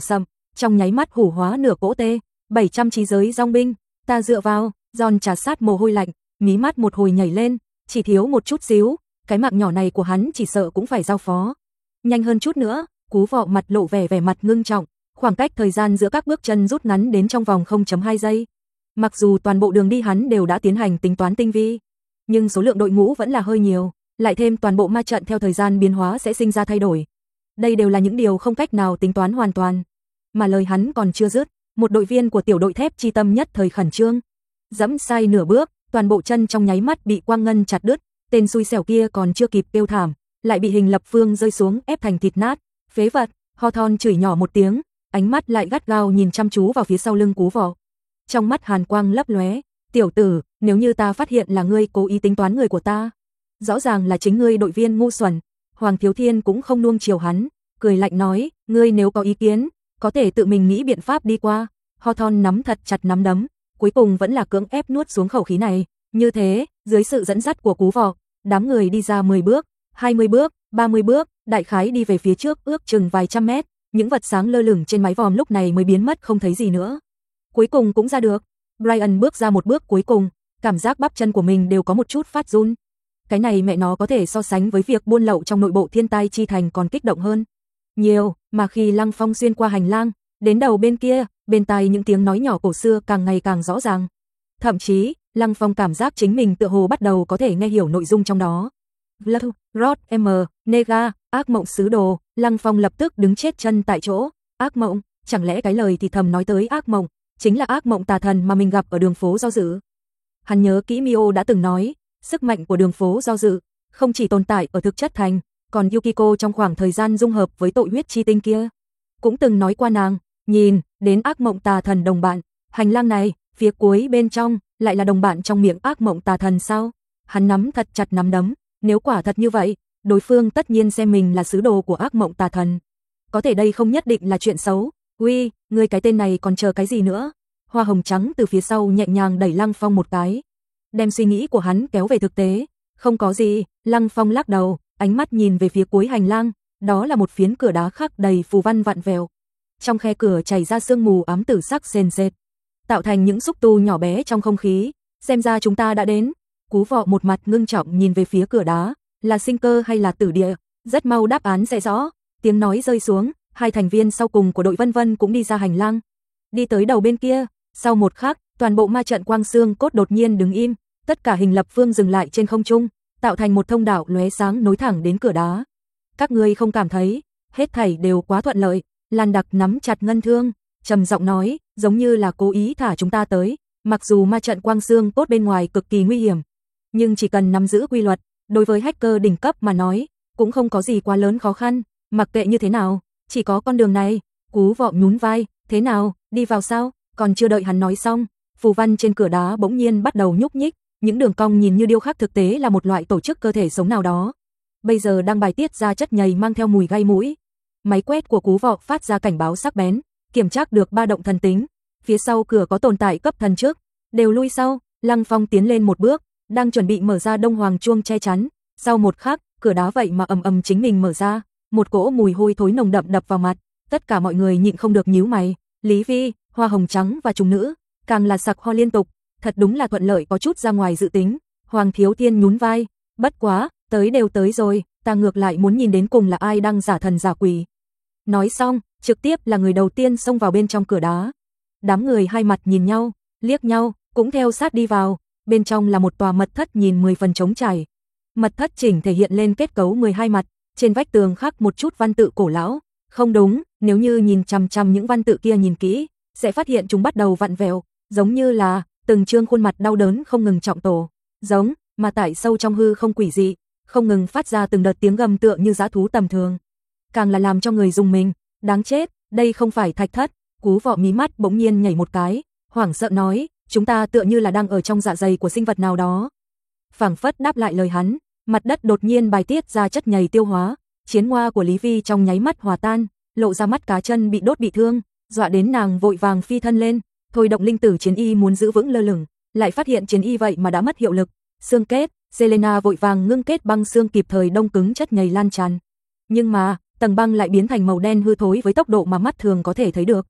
trong nháy mắt hủ hóa nửa cỗ T700 trí giới dòng binh. Ta dựa vào, Giòn trà sát mồ hôi lạnh, mí mắt một hồi nhảy lên, chỉ thiếu một chút xíu, cái mạng nhỏ này của hắn chỉ sợ cũng phải giao phó. Nhanh hơn chút nữa, Cú Vọ mặt lộ vẻ mặt ngưng trọng, khoảng cách thời gian giữa các bước chân rút ngắn đến trong vòng 0.2 giây. Mặc dù toàn bộ đường đi hắn đều đã tiến hành tính toán tinh vi, nhưng số lượng đội ngũ vẫn là hơi nhiều, lại thêm toàn bộ ma trận theo thời gian biến hóa sẽ sinh ra thay đổi. Đây đều là những điều không cách nào tính toán hoàn toàn. Mà lời hắn còn chưa dứt, một đội viên của tiểu đội thép chi tâm nhất thời khẩn trương. Dẫm sai nửa bước, toàn bộ chân trong nháy mắt bị quang ngân chặt đứt, tên xui xẻo kia còn chưa kịp kêu thảm, lại bị hình lập phương rơi xuống ép thành thịt nát. Phế vật, Hawthorne chửi nhỏ một tiếng, ánh mắt lại gắt gao nhìn chăm chú vào phía sau lưng Cú Vọ. Trong mắt hàn quang lấp lóe, "Tiểu tử, nếu như ta phát hiện là ngươi cố ý tính toán người của ta, rõ ràng là chính ngươi đội viên ngu xuẩn." Hoàng Thiếu Thiên cũng không nuông chiều hắn, cười lạnh nói, "Ngươi nếu có ý kiến, có thể tự mình nghĩ biện pháp đi qua." Hawthorne nắm thật chặt nắm đấm, cuối cùng vẫn là cưỡng ép nuốt xuống khẩu khí này. Như thế, dưới sự dẫn dắt của Cú Vọ, đám người đi ra 10 bước, 20 bước, 30 bước, đại khái đi về phía trước ước chừng vài trăm mét, những vật sáng lơ lửng trên mái vòm lúc này mới biến mất không thấy gì nữa. Cuối cùng cũng ra được. Brian bước ra một bước cuối cùng, cảm giác bắp chân của mình đều có một chút phát run. Cái này mẹ nó có thể so sánh với việc buôn lậu trong nội bộ Thiên Tai chi thành còn kích động hơn nhiều, mà khi Lăng Phong xuyên qua hành lang, đến đầu bên kia, bên tai những tiếng nói nhỏ cổ xưa càng ngày càng rõ ràng. Thậm chí, Lăng Phong cảm giác chính mình tựa hồ bắt đầu có thể nghe hiểu nội dung trong đó. Blood, Rod, M, Nega, ác mộng sứ đồ. Lăng Phong lập tức đứng chết chân tại chỗ. Ác mộng, chẳng lẽ cái lời thì thầm nói tới ác mộng chính là ác mộng tà thần mà mình gặp ở đường phố do dự? Hắn nhớ kỹ Mio đã từng nói, sức mạnh của đường phố do dự không chỉ tồn tại ở thực chất thành, còn Yukiko trong khoảng thời gian dung hợp với tội huyết chi tinh kia cũng từng nói qua nàng, nhìn đến ác mộng tà thần đồng bạn, hành lang này, phía cuối bên trong lại là đồng bạn trong miệng ác mộng tà thần sao? Hắn nắm thật chặt nắm đấm, nếu quả thật như vậy, đối phương tất nhiên xem mình là sứ đồ của ác mộng tà thần. Có thể đây không nhất định là chuyện xấu. "Uy, ngươi cái tên này còn chờ cái gì nữa?" Hoa hồng trắng từ phía sau nhẹ nhàng đẩy Lăng Phong một cái, đem suy nghĩ của hắn kéo về thực tế. "Không có gì." Lăng Phong lắc đầu, ánh mắt nhìn về phía cuối hành lang, đó là một phiến cửa đá khắc đầy phù văn vặn vẹo. Trong khe cửa chảy ra sương mù ám tử sắc sền sệt, tạo thành những xúc tu nhỏ bé trong không khí. "Xem ra chúng ta đã đến." Cú Vọ một mặt ngưng trọng nhìn về phía cửa đá, là sinh cơ hay là tử địa? Rất mau đáp án sẽ rõ. Tiếng nói rơi xuống, hai thành viên sau cùng của đội Vân Vân cũng đi ra hành lang, đi tới đầu bên kia. Sau một khắc, toàn bộ ma trận quang xương cốt đột nhiên đứng im, tất cả hình lập phương dừng lại trên không trung, tạo thành một thông đạo lóe sáng nối thẳng đến cửa đá. "Các ngươi không cảm thấy hết thảy đều quá thuận lợi?" Lan Đặc nắm chặt ngân thương, trầm giọng nói, "Giống như là cố ý thả chúng ta tới. Mặc dù ma trận quang xương cốt bên ngoài cực kỳ nguy hiểm, nhưng chỉ cần nắm giữ quy luật, đối với hacker đỉnh cấp mà nói, cũng không có gì quá lớn khó khăn. Mặc kệ như thế nào, chỉ có con đường này." Cú Vọ nhún vai, "Thế nào, đi vào sao?" Còn chưa đợi hắn nói xong, phù văn trên cửa đá bỗng nhiên bắt đầu nhúc nhích, những đường cong nhìn như điêu khắc thực tế là một loại tổ chức cơ thể sống nào đó. Bây giờ đang bài tiết ra chất nhầy mang theo mùi gai mũi. Máy quét của Cú Vọ phát ra cảnh báo sắc bén, kiểm tra được ba động thần tính. Phía sau cửa có tồn tại cấp thần trước, đều lui sau. Lăng Phong tiến lên một bước, đang chuẩn bị mở ra đông hoàng chuông che chắn. Sau một khắc, cửa đá vậy mà ầm ầm chính mình mở ra, một cỗ mùi hôi thối nồng đậm đập vào mặt, tất cả mọi người nhịn không được nhíu mày. Lý Vi, Hoa Hồng Trắng và Trùng Nữ càng là sặc ho liên tục, thật đúng là thuận lợi có chút ra ngoài dự tính. Hoàng Thiếu Thiên nhún vai, "Bất quá, tới đều tới rồi, ta ngược lại muốn nhìn đến cùng là ai đang giả thần giả quỷ." Nói xong, trực tiếp là người đầu tiên xông vào bên trong cửa đá. Đám người hai mặt nhìn nhau, liếc nhau, cũng theo sát đi vào. Bên trong là một tòa mật thất nhìn 10 phần trống trải. Mật thất chỉnh thể hiện lên kết cấu 12 mặt, trên vách tường khắc một chút văn tự cổ lão. Không đúng, nếu như nhìn chằm chằm những văn tự kia nhìn kỹ, sẽ phát hiện chúng bắt đầu vặn vẹo, giống như là từng trương khuôn mặt đau đớn không ngừng trọng tổ, giống mà tại sâu trong hư không quỷ dị, không ngừng phát ra từng đợt tiếng gầm tựa như dã thú tầm thường. Càng là làm cho người rùng mình, đáng chết, đây không phải thạch thất. Cú Vọ mí mắt bỗng nhiên nhảy một cái, hoảng sợ nói, "Chúng ta tựa như là đang ở trong dạ dày của sinh vật nào đó." Phảng phất đáp lại lời hắn, mặt đất đột nhiên bài tiết ra chất nhầy tiêu hóa, chiến hoa của Lý Vi trong nháy mắt hòa tan, lộ ra mắt cá chân bị đốt bị thương, dọa đến nàng vội vàng phi thân lên, thôi động linh tử chiến y muốn giữ vững lơ lửng, lại phát hiện chiến y vậy mà đã mất hiệu lực. Xương kết, Selena vội vàng ngưng kết băng xương kịp thời đông cứng chất nhầy lan tràn. Nhưng mà, tầng băng lại biến thành màu đen hư thối với tốc độ mà mắt thường có thể thấy được,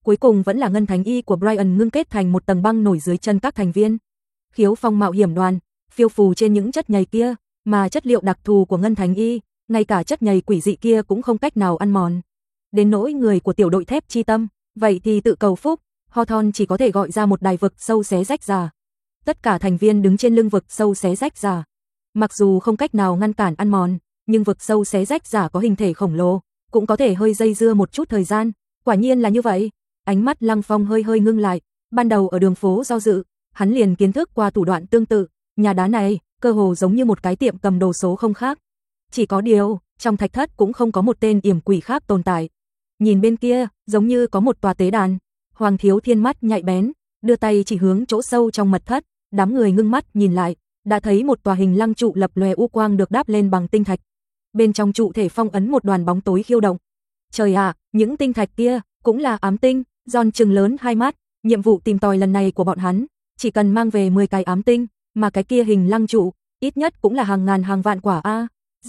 cuối cùng vẫn là ngân thánh y của Brian ngưng kết thành một tầng băng nổi dưới chân các thành viên. Khiếu Phong mạo hiểm đoàn, phiêu phù trên những chất nhầy kia, mà chất liệu đặc thù của ngân thánh y, ngay cả chất nhầy quỷ dị kia cũng không cách nào ăn mòn. Đến nỗi người của tiểu đội thép chi tâm, vậy thì tự cầu phúc, Hawthorne chỉ có thể gọi ra một đài vực sâu xé rách ra. Tất cả thành viên đứng trên lưng vực sâu xé rách ra. Mặc dù không cách nào ngăn cản ăn mòn, nhưng vực sâu xé rách giả có hình thể khổng lồ, cũng có thể hơi dây dưa một chút thời gian, quả nhiên là như vậy. Ánh mắt Lăng Phong hơi hơi ngưng lại, ban đầu ở đường phố do dự, hắn liền kiến thức qua thủ đoạn tương tự, nhà đá này, cơ hồ giống như một cái tiệm cầm đồ số không khác. Chỉ có điều, trong thạch thất cũng không có một tên yểm quỷ khác tồn tại. Nhìn bên kia, giống như có một tòa tế đàn. Hoàng Thiếu Thiên mắt nhạy bén, đưa tay chỉ hướng chỗ sâu trong mật thất, đám người ngưng mắt nhìn lại, đã thấy một tòa hình lăng trụ lập lòe u quang được đáp lên bằng tinh thạch. Bên trong trụ thể phong ấn một đoàn bóng tối khiêu động. Trời ạ, những tinh thạch kia cũng là ám tinh. John trừng lớn hai mắt, nhiệm vụ tìm tòi lần này của bọn hắn, chỉ cần mang về 10 cái ám tinh, mà cái kia hình lăng trụ, ít nhất cũng là hàng ngàn hàng vạn quả a.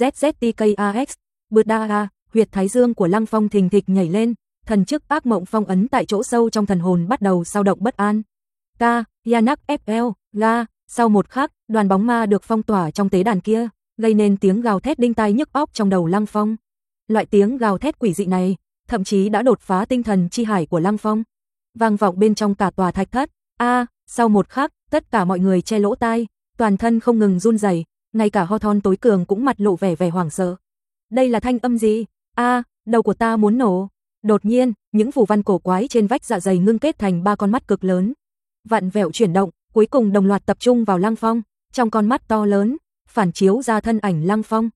ZZTKAX, Buddha, huyệt thái dương của Lăng Phong thình thịch nhảy lên, thần chức ác mộng phong ấn tại chỗ sâu trong thần hồn bắt đầu dao động bất an. Yanak FL, ga, sau một khắc, đoàn bóng ma được phong tỏa trong tế đàn kia, gây nên tiếng gào thét đinh tai nhức óc trong đầu Lăng Phong. Loại tiếng gào thét quỷ dị này, thậm chí đã đột phá tinh thần chi hải của Lăng Phong, vang vọng bên trong cả tòa thạch thất. Sau một khắc, tất cả mọi người che lỗ tai, toàn thân không ngừng run rẩy, ngay cả Hawthorne tối cường cũng mặt lộ vẻ hoảng sợ. Đây là thanh âm gì? Đầu của ta muốn nổ. Đột nhiên, những phù văn cổ quái trên vách dạ dày ngưng kết thành 3 con mắt cực lớn, vặn vẹo chuyển động, cuối cùng đồng loạt tập trung vào Lăng Phong. Trong con mắt to lớn, phản chiếu ra thân ảnh Lăng Phong.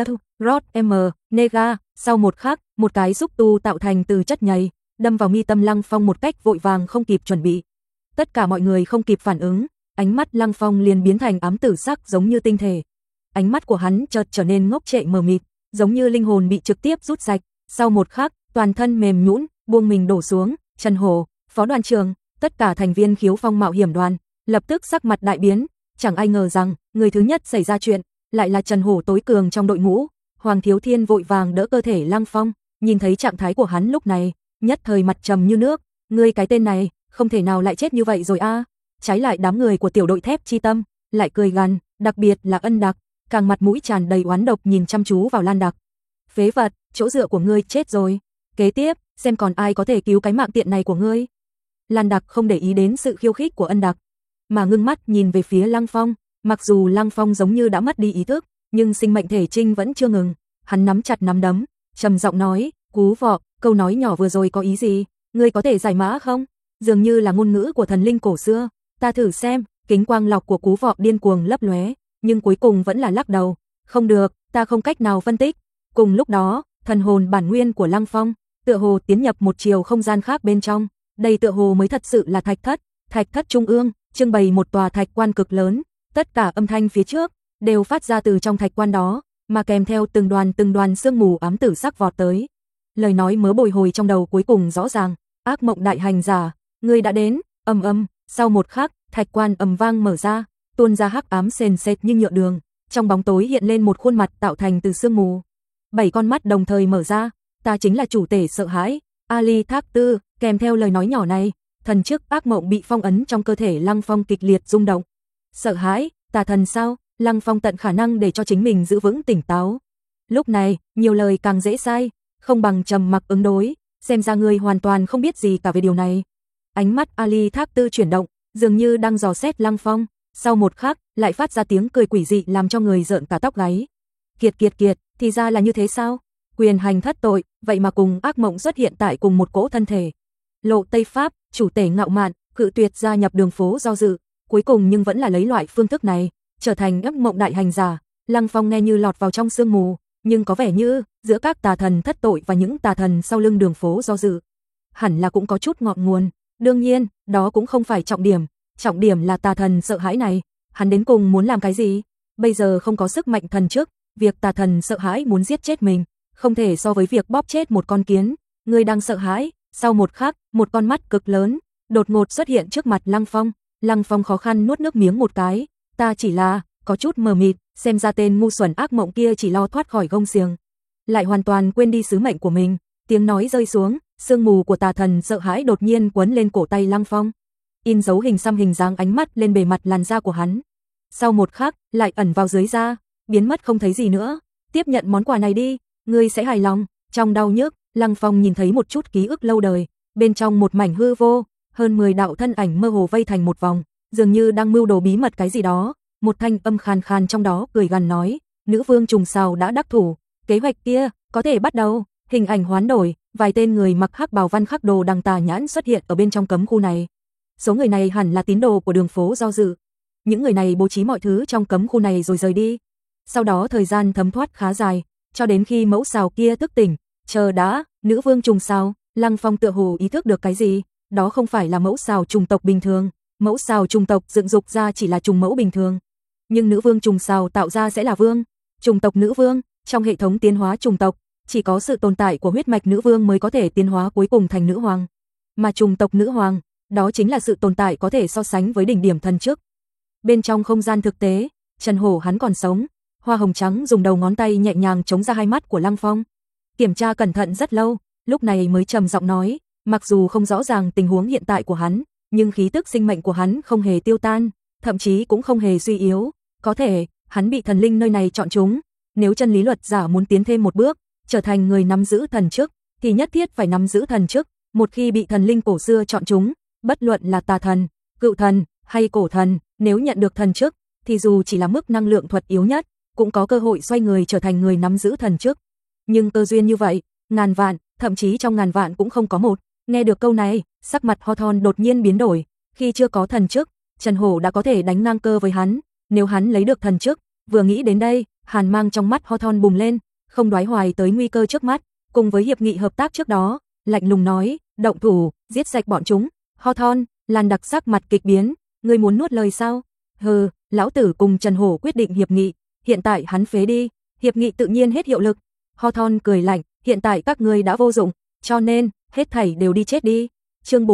Rod M, Nega. Sau một khắc, một cái xúc tu tạo thành từ chất nhầy, đâm vào mi tâm Lăng Phong một cách vội vàng không kịp chuẩn bị. Tất cả mọi người không kịp phản ứng, ánh mắt Lăng Phong liền biến thành ám tử sắc giống như tinh thể. Ánh mắt của hắn chợt trở nên ngốc trệ mờ mịt, giống như linh hồn bị trực tiếp rút sạch. Sau một khắc, toàn thân mềm nhũn, buông mình đổ xuống. Trần Hổ, phó đoàn trưởng, tất cả thành viên Khiếu Phong mạo hiểm đoàn lập tức sắc mặt đại biến, chẳng ai ngờ rằng người thứ nhất xảy ra chuyện lại là Trần Hổ tối cường trong đội ngũ. Hoàng Thiếu Thiên vội vàng đỡ cơ thể Lăng Phong, nhìn thấy trạng thái của hắn lúc này, nhất thời mặt trầm như nước. Ngươi cái tên này, không thể nào lại chết như vậy rồi a. Trái lại đám người của tiểu đội thép chi tâm lại cười gằn, đặc biệt là Ân Đặc, càng mặt mũi tràn đầy oán độc nhìn chăm chú vào Lan Đặc. Phế vật, chỗ dựa của ngươi chết rồi. Kế tiếp, xem còn ai có thể cứu cái mạng tiện này của ngươi. Lan Đặc không để ý đến sự khiêu khích của Ân Đặc, mà ngưng mắt nhìn về phía Lăng Phong. Mặc dù Lăng Phong giống như đã mất đi ý thức, nhưng sinh mệnh thể trinh vẫn chưa ngừng. Hắn nắm chặt nắm đấm, trầm giọng nói, Cú Vọ, câu nói nhỏ vừa rồi có ý gì? Ngươi có thể giải mã không? Dường như là ngôn ngữ của thần linh cổ xưa. Ta thử xem. Kính quang lọc của Cú Vọ điên cuồng lấp lóe, nhưng cuối cùng vẫn là lắc đầu. Không được, ta không cách nào phân tích. Cùng lúc đó, thần hồn bản nguyên của Lăng Phong tựa hồ tiến nhập một chiều không gian khác bên trong. Đây tựa hồ mới thật sự là thạch thất. Thạch thất trung ương trưng bày một tòa thạch quan cực lớn, tất cả âm thanh phía trước đều phát ra từ trong thạch quan đó, mà kèm theo từng đoàn sương mù ám tử sắc vọt tới. Lời nói mớ bồi hồi trong đầu cuối cùng rõ ràng, ác mộng đại hành giả, ngươi đã đến. Sau một khắc, thạch quan ầm vang mở ra, tuôn ra hắc ám sền sệt như nhựa đường, trong bóng tối hiện lên một khuôn mặt tạo thành từ sương mù. 7 con mắt đồng thời mở ra, ta chính là chủ tể sợ hãi, Ali Thác Tư. Kèm theo lời nói nhỏ này, thần chức ác mộng bị phong ấn trong cơ thể Lăng Phong kịch liệt rung động. Sợ hãi, tà thần sao? Lăng Phong tận khả năng để cho chính mình giữ vững tỉnh táo. Lúc này, nhiều lời càng dễ sai, không bằng trầm mặc ứng đối, xem ra ngươi hoàn toàn không biết gì cả về điều này. Ánh mắt Ali Thác Tư chuyển động, dường như đang dò xét Lăng Phong, sau một khắc, lại phát ra tiếng cười quỷ dị làm cho người rợn cả tóc gáy. Kiệt, thì ra là như thế sao? Quyền hành thất tội, vậy mà cùng ác mộng xuất hiện tại cùng một cỗ thân thể. Lộ Tây Pháp, chủ tể ngạo mạn, cự tuyệt gia nhập đường phố do dự, cuối cùng nhưng vẫn là lấy loại phương thức này, trở thành ác mộng đại hành giả. Lăng Phong nghe như lọt vào trong sương mù, nhưng có vẻ như giữa các tà thần thất tội và những tà thần sau lưng đường phố do dự, hẳn là cũng có chút ngọn nguồn. Đương nhiên, đó cũng không phải trọng điểm là tà thần sợ hãi này, hắn đến cùng muốn làm cái gì? Bây giờ không có sức mạnh thần trước, việc tà thần sợ hãi muốn giết chết mình, không thể so với việc bóp chết một con kiến. Ngươi đang sợ hãi? Sau một khắc, một con mắt cực lớn đột ngột xuất hiện trước mặt Lăng Phong. Lăng Phong khó khăn nuốt nước miếng một cái, ta chỉ là có chút mờ mịt, xem ra tên ngu xuẩn ác mộng kia chỉ lo thoát khỏi gông xiềng, lại hoàn toàn quên đi sứ mệnh của mình, Tiếng nói rơi xuống, sương mù của tà thần sợ hãi đột nhiên quấn lên cổ tay Lăng Phong. In dấu hình xăm hình dáng ánh mắt lên bề mặt làn da của hắn. Sau một khắc, lại ẩn vào dưới da, biến mất không thấy gì nữa. Tiếp nhận món quà này đi, ngươi sẽ hài lòng. Trong đau nhức, Lăng Phong nhìn thấy một chút ký ức lâu đời, bên trong một mảnh hư vô, hơn 10 đạo thân ảnh mơ hồ vây thành một vòng, dường như đang mưu đồ bí mật cái gì đó. Một thanh âm khàn khàn trong đó cười gằn nói, nữ vương trùng sào đã đắc thủ, kế hoạch kia có thể bắt đầu. Hình ảnh hoán đổi, vài tên người mặc hắc bào văn khắc đồ đằng tà nhãn xuất hiện ở bên trong cấm khu này. Số người này hẳn là tín đồ của đường phố do dự. Những người này bố trí mọi thứ trong cấm khu này rồi rời đi. Sau đó thời gian thấm thoát khá dài, cho đến khi mẫu sào kia thức tỉnh. Chờ đã, nữ vương trùng sào. Lăng Phong tựa hồ ý thức được cái gì, đó không phải là mẫu sào trùng tộc bình thường, mẫu sào trùng tộc dựng dục ra chỉ là trùng mẫu bình thường, nhưng nữ vương trùng sào tạo ra sẽ là vương, trùng tộc nữ vương. Trong hệ thống tiến hóa trùng tộc, chỉ có sự tồn tại của huyết mạch nữ vương mới có thể tiến hóa cuối cùng thành nữ hoàng, mà trùng tộc nữ hoàng, đó chính là sự tồn tại có thể so sánh với đỉnh điểm thần chức. Bên trong không gian thực tế, Trần Hổ hắn còn sống, Hoa Hồng Trắng dùng đầu ngón tay nhẹ nhàng chống ra hai mắt của Lăng Phong, kiểm tra cẩn thận rất lâu, lúc này mới trầm giọng nói, mặc dù không rõ ràng tình huống hiện tại của hắn, nhưng khí tức sinh mệnh của hắn không hề tiêu tan, thậm chí cũng không hề suy yếu, có thể hắn bị thần linh nơi này chọn chúng, nếu chân lý luật giả muốn tiến thêm một bước, trở thành người nắm giữ thần chức, thì nhất thiết phải nắm giữ thần chức, một khi bị thần linh cổ xưa chọn chúng, bất luận là tà thần, cựu thần hay cổ thần, nếu nhận được thần chức, thì dù chỉ là mức năng lượng thuật yếu nhất, cũng có cơ hội xoay người trở thành người nắm giữ thần chức. Nhưng cơ duyên như vậy, ngàn vạn, thậm chí trong ngàn vạn cũng không có một. Nghe được câu này, sắc mặt Hawthorne đột nhiên biến đổi, khi chưa có thần chức, Trần Hổ đã có thể đánh ngang cơ với hắn, nếu hắn lấy được thần chức, vừa nghĩ đến đây, hàn mang trong mắt Hawthorne bùng lên, không đoái hoài tới nguy cơ trước mắt, cùng với hiệp nghị hợp tác trước đó, lạnh lùng nói, động thủ, giết sạch bọn chúng. Hawthorne, Lan Đặc sắc mặt kịch biến, ngươi muốn nuốt lời sao? Hừ, lão tử cùng Trần Hổ quyết định hiệp nghị, hiện tại hắn phế đi, hiệp nghị tự nhiên hết hiệu lực. Hawthorne cười lạnh, hiện tại các ngươi đã vô dụng, cho nên, hết thảy đều đi chết đi. Chương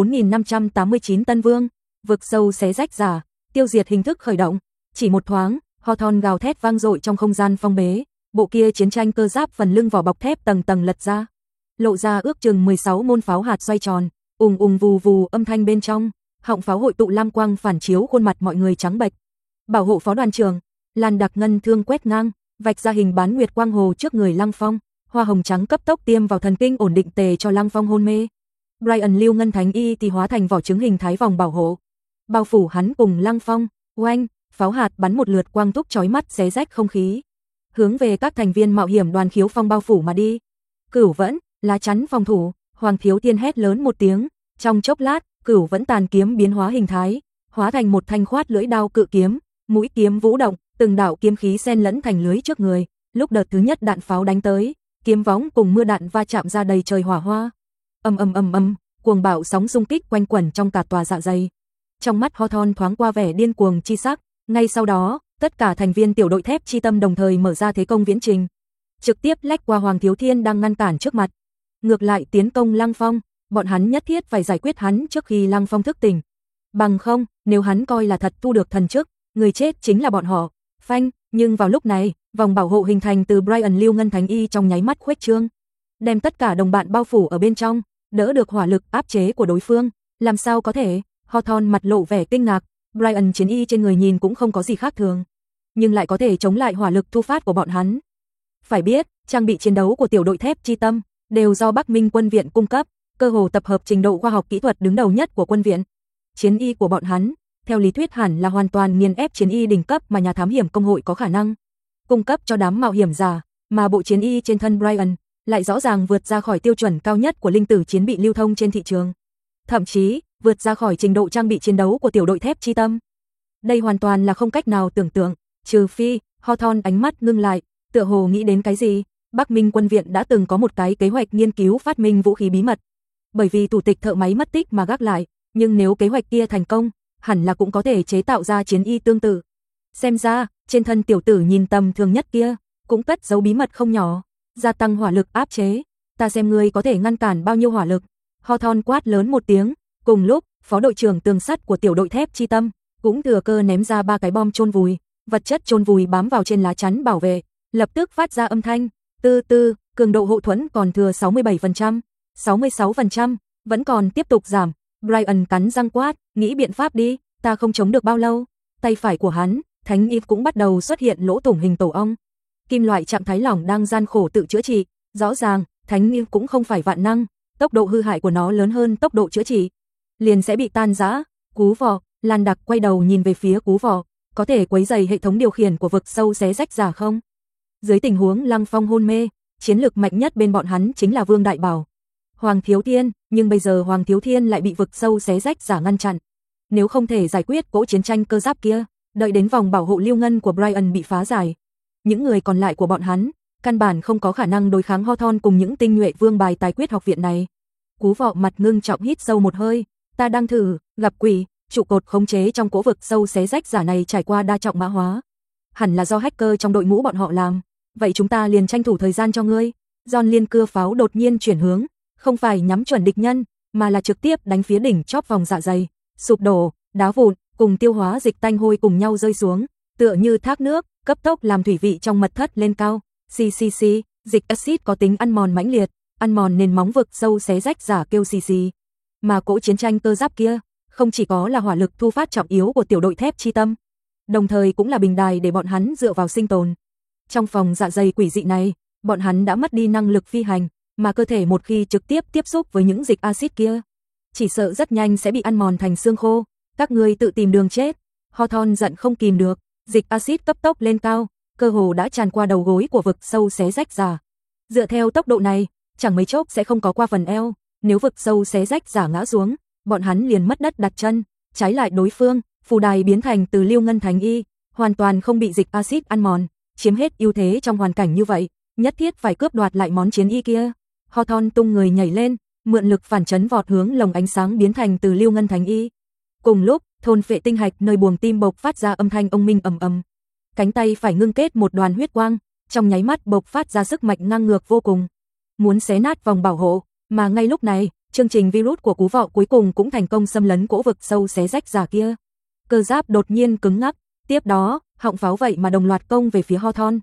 4589 Tân Vương, vực sâu xé rách giả, tiêu diệt hình thức khởi động. Chỉ một thoáng, Hawthorne gào thét vang dội trong không gian phong bế, bộ kia chiến tranh cơ giáp phần lưng vỏ bọc thép tầng tầng lật ra, lộ ra ước chừng 16 môn pháo hạt xoay tròn, ùng ùng vù vù âm thanh bên trong, họng pháo hội tụ lam quang phản chiếu khuôn mặt mọi người trắng bệch. Bảo hộ phó đoàn trưởng, Lan Đặc ngân thương quét ngang, vạch ra hình bán nguyệt quang hồ trước người Lăng Phong, Hoa Hồng Trắng cấp tốc tiêm vào thần kinh ổn định tề cho Lăng Phong hôn mê. Brian Lưu Ngân Thánh Y thì hóa thành vỏ trứng hình thái vòng bảo hộ, bao phủ hắn cùng Lăng Phong. Oanh, pháo hạt bắn một lượt quang túc chói mắt xé rách không khí, hướng về các thành viên mạo hiểm đoàn Khiếu Phong bao phủ mà đi. Cửu Vẫn, lá chắn phòng thủ, Hoàng Thiếu Thiên hét lớn một tiếng, trong chốc lát, Cửu Vẫn tàn kiếm biến hóa hình thái, hóa thành một thanh khoát lưỡi đao cự kiếm, mũi kiếm vũ động, từng đạo kiếm khí xen lẫn thành lưới trước người, lúc đợt thứ nhất đạn pháo đánh tới, kiếm võng cùng mưa đạn va chạm ra đầy trời hỏa hoa. Ầm ầm ầm ầm, cuồng bạo sóng xung kích quanh quẩn trong cả tòa dạ dày. Trong mắt Hawthorne thoáng qua vẻ điên cuồng chi sắc, ngay sau đó, tất cả thành viên tiểu đội thép chi tâm đồng thời mở ra thế công viễn trình, trực tiếp lách qua Hoàng Thiếu Thiên đang ngăn cản trước mặt, ngược lại tiến công Lăng Phong, bọn hắn nhất thiết phải giải quyết hắn trước khi Lăng Phong thức tỉnh. Bằng không, nếu hắn coi là thật thu được thần chức, người chết chính là bọn họ. Phanh, nhưng vào lúc này, vòng bảo hộ hình thành từ Brian Lưu Ngân Thánh Y trong nháy mắt khuếch trương, đem tất cả đồng bạn bao phủ ở bên trong, đỡ được hỏa lực áp chế của đối phương. Làm sao có thể? Hawthorne mặt lộ vẻ kinh ngạc, Brian chiến y trên người nhìn cũng không có gì khác thường, nhưng lại có thể chống lại hỏa lực thu phát của bọn hắn. Phải biết, trang bị chiến đấu của tiểu đội thép chi tâm đều do Bắc Minh quân viện cung cấp, cơ hồ tập hợp trình độ khoa học kỹ thuật đứng đầu nhất của quân viện. Chiến y của bọn hắn, theo lý thuyết hẳn là hoàn toàn nghiền ép chiến y đỉnh cấp mà nhà thám hiểm công hội có khả năng cung cấp cho đám mạo hiểm giả, mà bộ chiến y trên thân Brian lại rõ ràng vượt ra khỏi tiêu chuẩn cao nhất của linh tử chiến bị lưu thông trên thị trường, thậm chí vượt ra khỏi trình độ trang bị chiến đấu của tiểu đội thép chi tâm. Đây hoàn toàn là không cách nào tưởng tượng, trừ phi, Hawthorne ánh mắt ngưng lại, tựa hồ nghĩ đến cái gì. Bắc Minh quân viện đã từng có một cái kế hoạch nghiên cứu phát minh vũ khí bí mật, bởi vì thủ tịch thợ máy mất tích mà gác lại, nhưng nếu kế hoạch kia thành công, hẳn là cũng có thể chế tạo ra chiến y tương tự. Xem ra, trên thân tiểu tử nhìn tầm thường nhất kia, cũng cất giấu bí mật không nhỏ, gia tăng hỏa lực áp chế, ta xem ngươi có thể ngăn cản bao nhiêu hỏa lực. Hawthorne quát lớn một tiếng, cùng lúc, phó đội trưởng tường sắt của tiểu đội thép chi tâm cũng thừa cơ ném ra 3 cái bom chôn vùi, vật chất chôn vùi bám vào trên lá chắn bảo vệ, lập tức phát ra âm thanh tư tư, cường độ hộ thuẫn còn thừa 67%, 66%, vẫn còn tiếp tục giảm. Brian cắn răng quát, nghĩ biện pháp đi, ta không chống được bao lâu. Tay phải của hắn, thánh y cũng bắt đầu xuất hiện lỗ thủng hình tổ ong. Kim loại trạng thái lỏng đang gian khổ tự chữa trị, rõ ràng, thánh y cũng không phải vạn năng, tốc độ hư hại của nó lớn hơn tốc độ chữa trị, liền sẽ bị tan rã. Cú vọ, Lan Đặc quay đầu nhìn về phía cú vọ, có thể quấy rầy hệ thống điều khiển của vực sâu xé rách giả không? Dưới tình huống Lăng Phong hôn mê, chiến lực mạnh nhất bên bọn hắn chính là Vương Đại Bảo, Hoàng Thiếu Thiên, nhưng bây giờ Hoàng Thiếu Thiên lại bị vực sâu xé rách giả ngăn chặn. Nếu không thể giải quyết cỗ chiến tranh cơ giáp kia, đợi đến vòng bảo hộ lưu ngân của Brian bị phá giải, những người còn lại của bọn hắn căn bản không có khả năng đối kháng Hawthorne cùng những tinh nhuệ vương bài tài quyết học viện này. Cú vọ mặt ngưng trọng hít sâu một hơi, ta đang thử, gặp quỷ, trụ cột khống chế trong cỗ vực sâu xé rách giả này trải qua đa trọng mã hóa. Hẳn là do hacker trong đội ngũ bọn họ làm, vậy chúng ta liền tranh thủ thời gian cho ngươi. John liên cưa pháo đột nhiên chuyển hướng, không phải nhắm chuẩn địch nhân, mà là trực tiếp đánh phía đỉnh chóp vòng dạ dày, sụp đổ, đá vụn, cùng tiêu hóa dịch tanh hôi cùng nhau rơi xuống, tựa như thác nước, cấp tốc làm thủy vị trong mật thất lên cao. CCC, dịch axit có tính ăn mòn mãnh liệt, ăn mòn nền móng vực sâu xé rách giả kêu xì xì. Mà cỗ chiến tranh cơ giáp kia, không chỉ có là hỏa lực thu phát trọng yếu của tiểu đội thép chi tâm, đồng thời cũng là bình đài để bọn hắn dựa vào sinh tồn. Trong phòng dạ dày quỷ dị này, bọn hắn đã mất đi năng lực phi hành, mà cơ thể một khi trực tiếp tiếp xúc với những dịch axit kia, chỉ sợ rất nhanh sẽ bị ăn mòn thành xương khô. Các ngươi tự tìm đường chết. Hawthorne giận không kìm được, dịch axit cấp tốc lên cao, cơ hồ đã tràn qua đầu gối của vực sâu xé rách giả. Dựa theo tốc độ này, chẳng mấy chốc sẽ không có qua phần eo, nếu vực sâu xé rách giả ngã xuống, bọn hắn liền mất đất đặt chân. Trái lại đối phương, phù đài biến thành từ lưu ngân thành y, hoàn toàn không bị dịch axit ăn mòn, chiếm hết ưu thế trong hoàn cảnh như vậy, nhất thiết phải cướp đoạt lại món chiến y kia. Hawthorne tung người nhảy lên, mượn lực phản chấn vọt hướng lồng ánh sáng biến thành từ lưu ngân thành y. Cùng lúc, thôn phệ tinh hạch nơi buồng tim bộc phát ra âm thanh ông minh ầm ầm. Cánh tay phải ngưng kết một đoàn huyết quang, trong nháy mắt bộc phát ra sức mạnh ngang ngược vô cùng, muốn xé nát vòng bảo hộ, mà ngay lúc này, chương trình virus của cú vọ cuối cùng cũng thành công xâm lấn cỗ vực sâu xé rách giả kia. Cơ giáp đột nhiên cứng ngắc, tiếp đó, họng pháo vậy mà đồng loạt công về phía Hawthorne.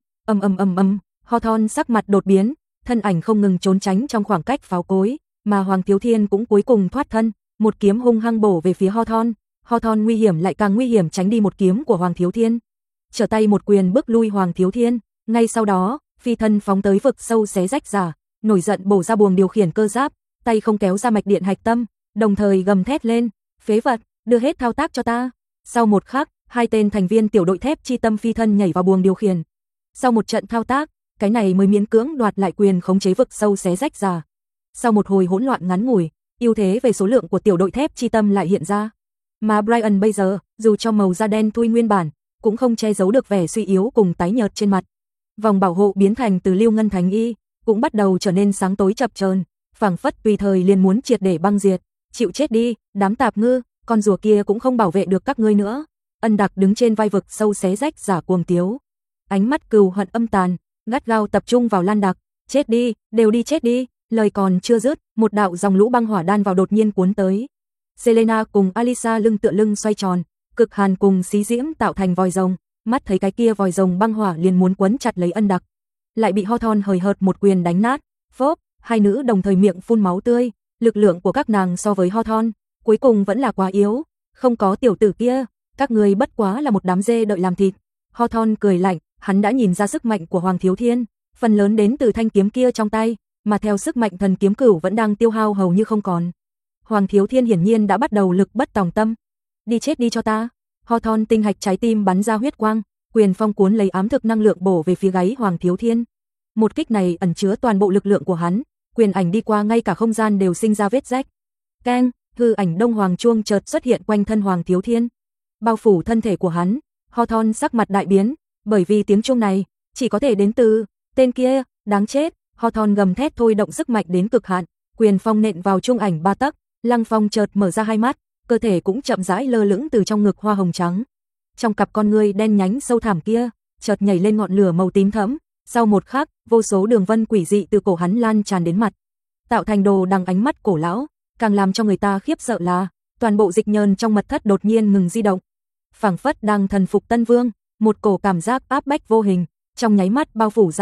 Hawthorne sắc mặt đột biến, thân ảnh không ngừng trốn tránh trong khoảng cách pháo cối, mà Hoàng Thiếu Thiên cũng cuối cùng thoát thân, một kiếm hung hăng bổ về phía Hawthorne. Hawthorne nguy hiểm lại càng nguy hiểm tránh đi một kiếm của Hoàng Thiếu Thiên, trở tay một quyền bức lui Hoàng Thiếu Thiên, ngay sau đó, phi thân phóng tới vực sâu xé rách giả, nổi giận bổ ra buồng điều khiển cơ giáp, tay không kéo ra mạch điện hạch tâm, đồng thời gầm thét lên, phế vật, đưa hết thao tác cho ta. Sau một khắc, hai tên thành viên tiểu đội thép chi tâm phi thân nhảy vào buồng điều khiển. Sau một trận thao tác, cái này mới miễn cưỡng đoạt lại quyền khống chế vực sâu xé rách giả. Sau một hồi hỗn loạn ngắn ngủi, ưu thế về số lượng của tiểu đội thép chi tâm lại hiện ra. Mà Brian bây giờ, dù cho màu da đen thui nguyên bản, cũng không che giấu được vẻ suy yếu cùng tái nhợt trên mặt. Vòng bảo hộ biến thành từ lưu ngân thành y, cũng bắt đầu trở nên sáng tối chập chờn, phảng phất tùy thời liền muốn triệt để băng diệt. Chịu chết đi, đám tạp ngư, con rùa kia cũng không bảo vệ được các ngươi nữa. Ân Đặc đứng trên vai vực sâu xé rách giả cuồng tiếu, ánh mắt cừu hận âm tàn, gắt gao tập trung vào Lan Đặc. Chết đi, đều đi chết đi. Lời còn chưa dứt, một đạo dòng lũ băng hỏa đan vào đột nhiên cuốn tới. Selena cùng Alisa lưng tựa lưng xoay tròn, Cực Hàn cùng Xí Diễm tạo thành vòi rồng, mắt thấy cái kia vòi rồng băng hỏa liền muốn quấn chặt lấy Ân Đặc, lại bị Hawthorne hời hợt một quyền đánh nát. Phốp, hai nữ đồng thời miệng phun máu tươi, lực lượng của các nàng so với Hawthorne cuối cùng vẫn là quá yếu, không có tiểu tử kia, các ngươi bất quá là một đám dê đợi làm thịt. Hawthorne cười lạnh, hắn đã nhìn ra sức mạnh của Hoàng Thiếu Thiên, phần lớn đến từ thanh kiếm kia trong tay, mà theo sức mạnh thần kiếm cửu vẫn đang tiêu hao hầu như không còn. Hoàng Thiếu Thiên hiển nhiên đã bắt đầu lực bất tòng tâm. Đi chết đi cho ta. Hawthorne tinh hạch trái tim bắn ra huyết quang, quyền phong cuốn lấy ám thực năng lượng bổ về phía gáy Hoàng Thiếu Thiên. Một kích này ẩn chứa toàn bộ lực lượng của hắn, quyền ảnh đi qua ngay cả không gian đều sinh ra vết rách. Keng, hư ảnh đông hoàng chuông chợt xuất hiện quanh thân Hoàng Thiếu Thiên, bao phủ thân thể của hắn. Hawthorne sắc mặt đại biến, bởi vì tiếng chuông này chỉ có thể đến từ tên kia, đáng chết. Hawthorne gầm thét thôi động sức mạnh đến cực hạn, quyền phong nện vào chuông ảnh 3 tấc. Lăng Phong chợt mở ra hai mắt, cơ thể cũng chậm rãi lơ lửng từ trong ngực hoa hồng trắng. Trong cặp con ngươi đen nhánh sâu thẳm kia, chợt nhảy lên ngọn lửa màu tím thẫm. Sau một khắc, vô số đường vân quỷ dị từ cổ hắn lan tràn đến mặt, tạo thành đồ đằng ánh mắt cổ lão. Càng làm cho người ta khiếp sợ là, toàn bộ dịch nhờn trong mật thất đột nhiên ngừng di động, phảng phất đang thần phục Tân Vương. Một cổ cảm giác áp bách vô hình trong nháy mắt bao phủ ra,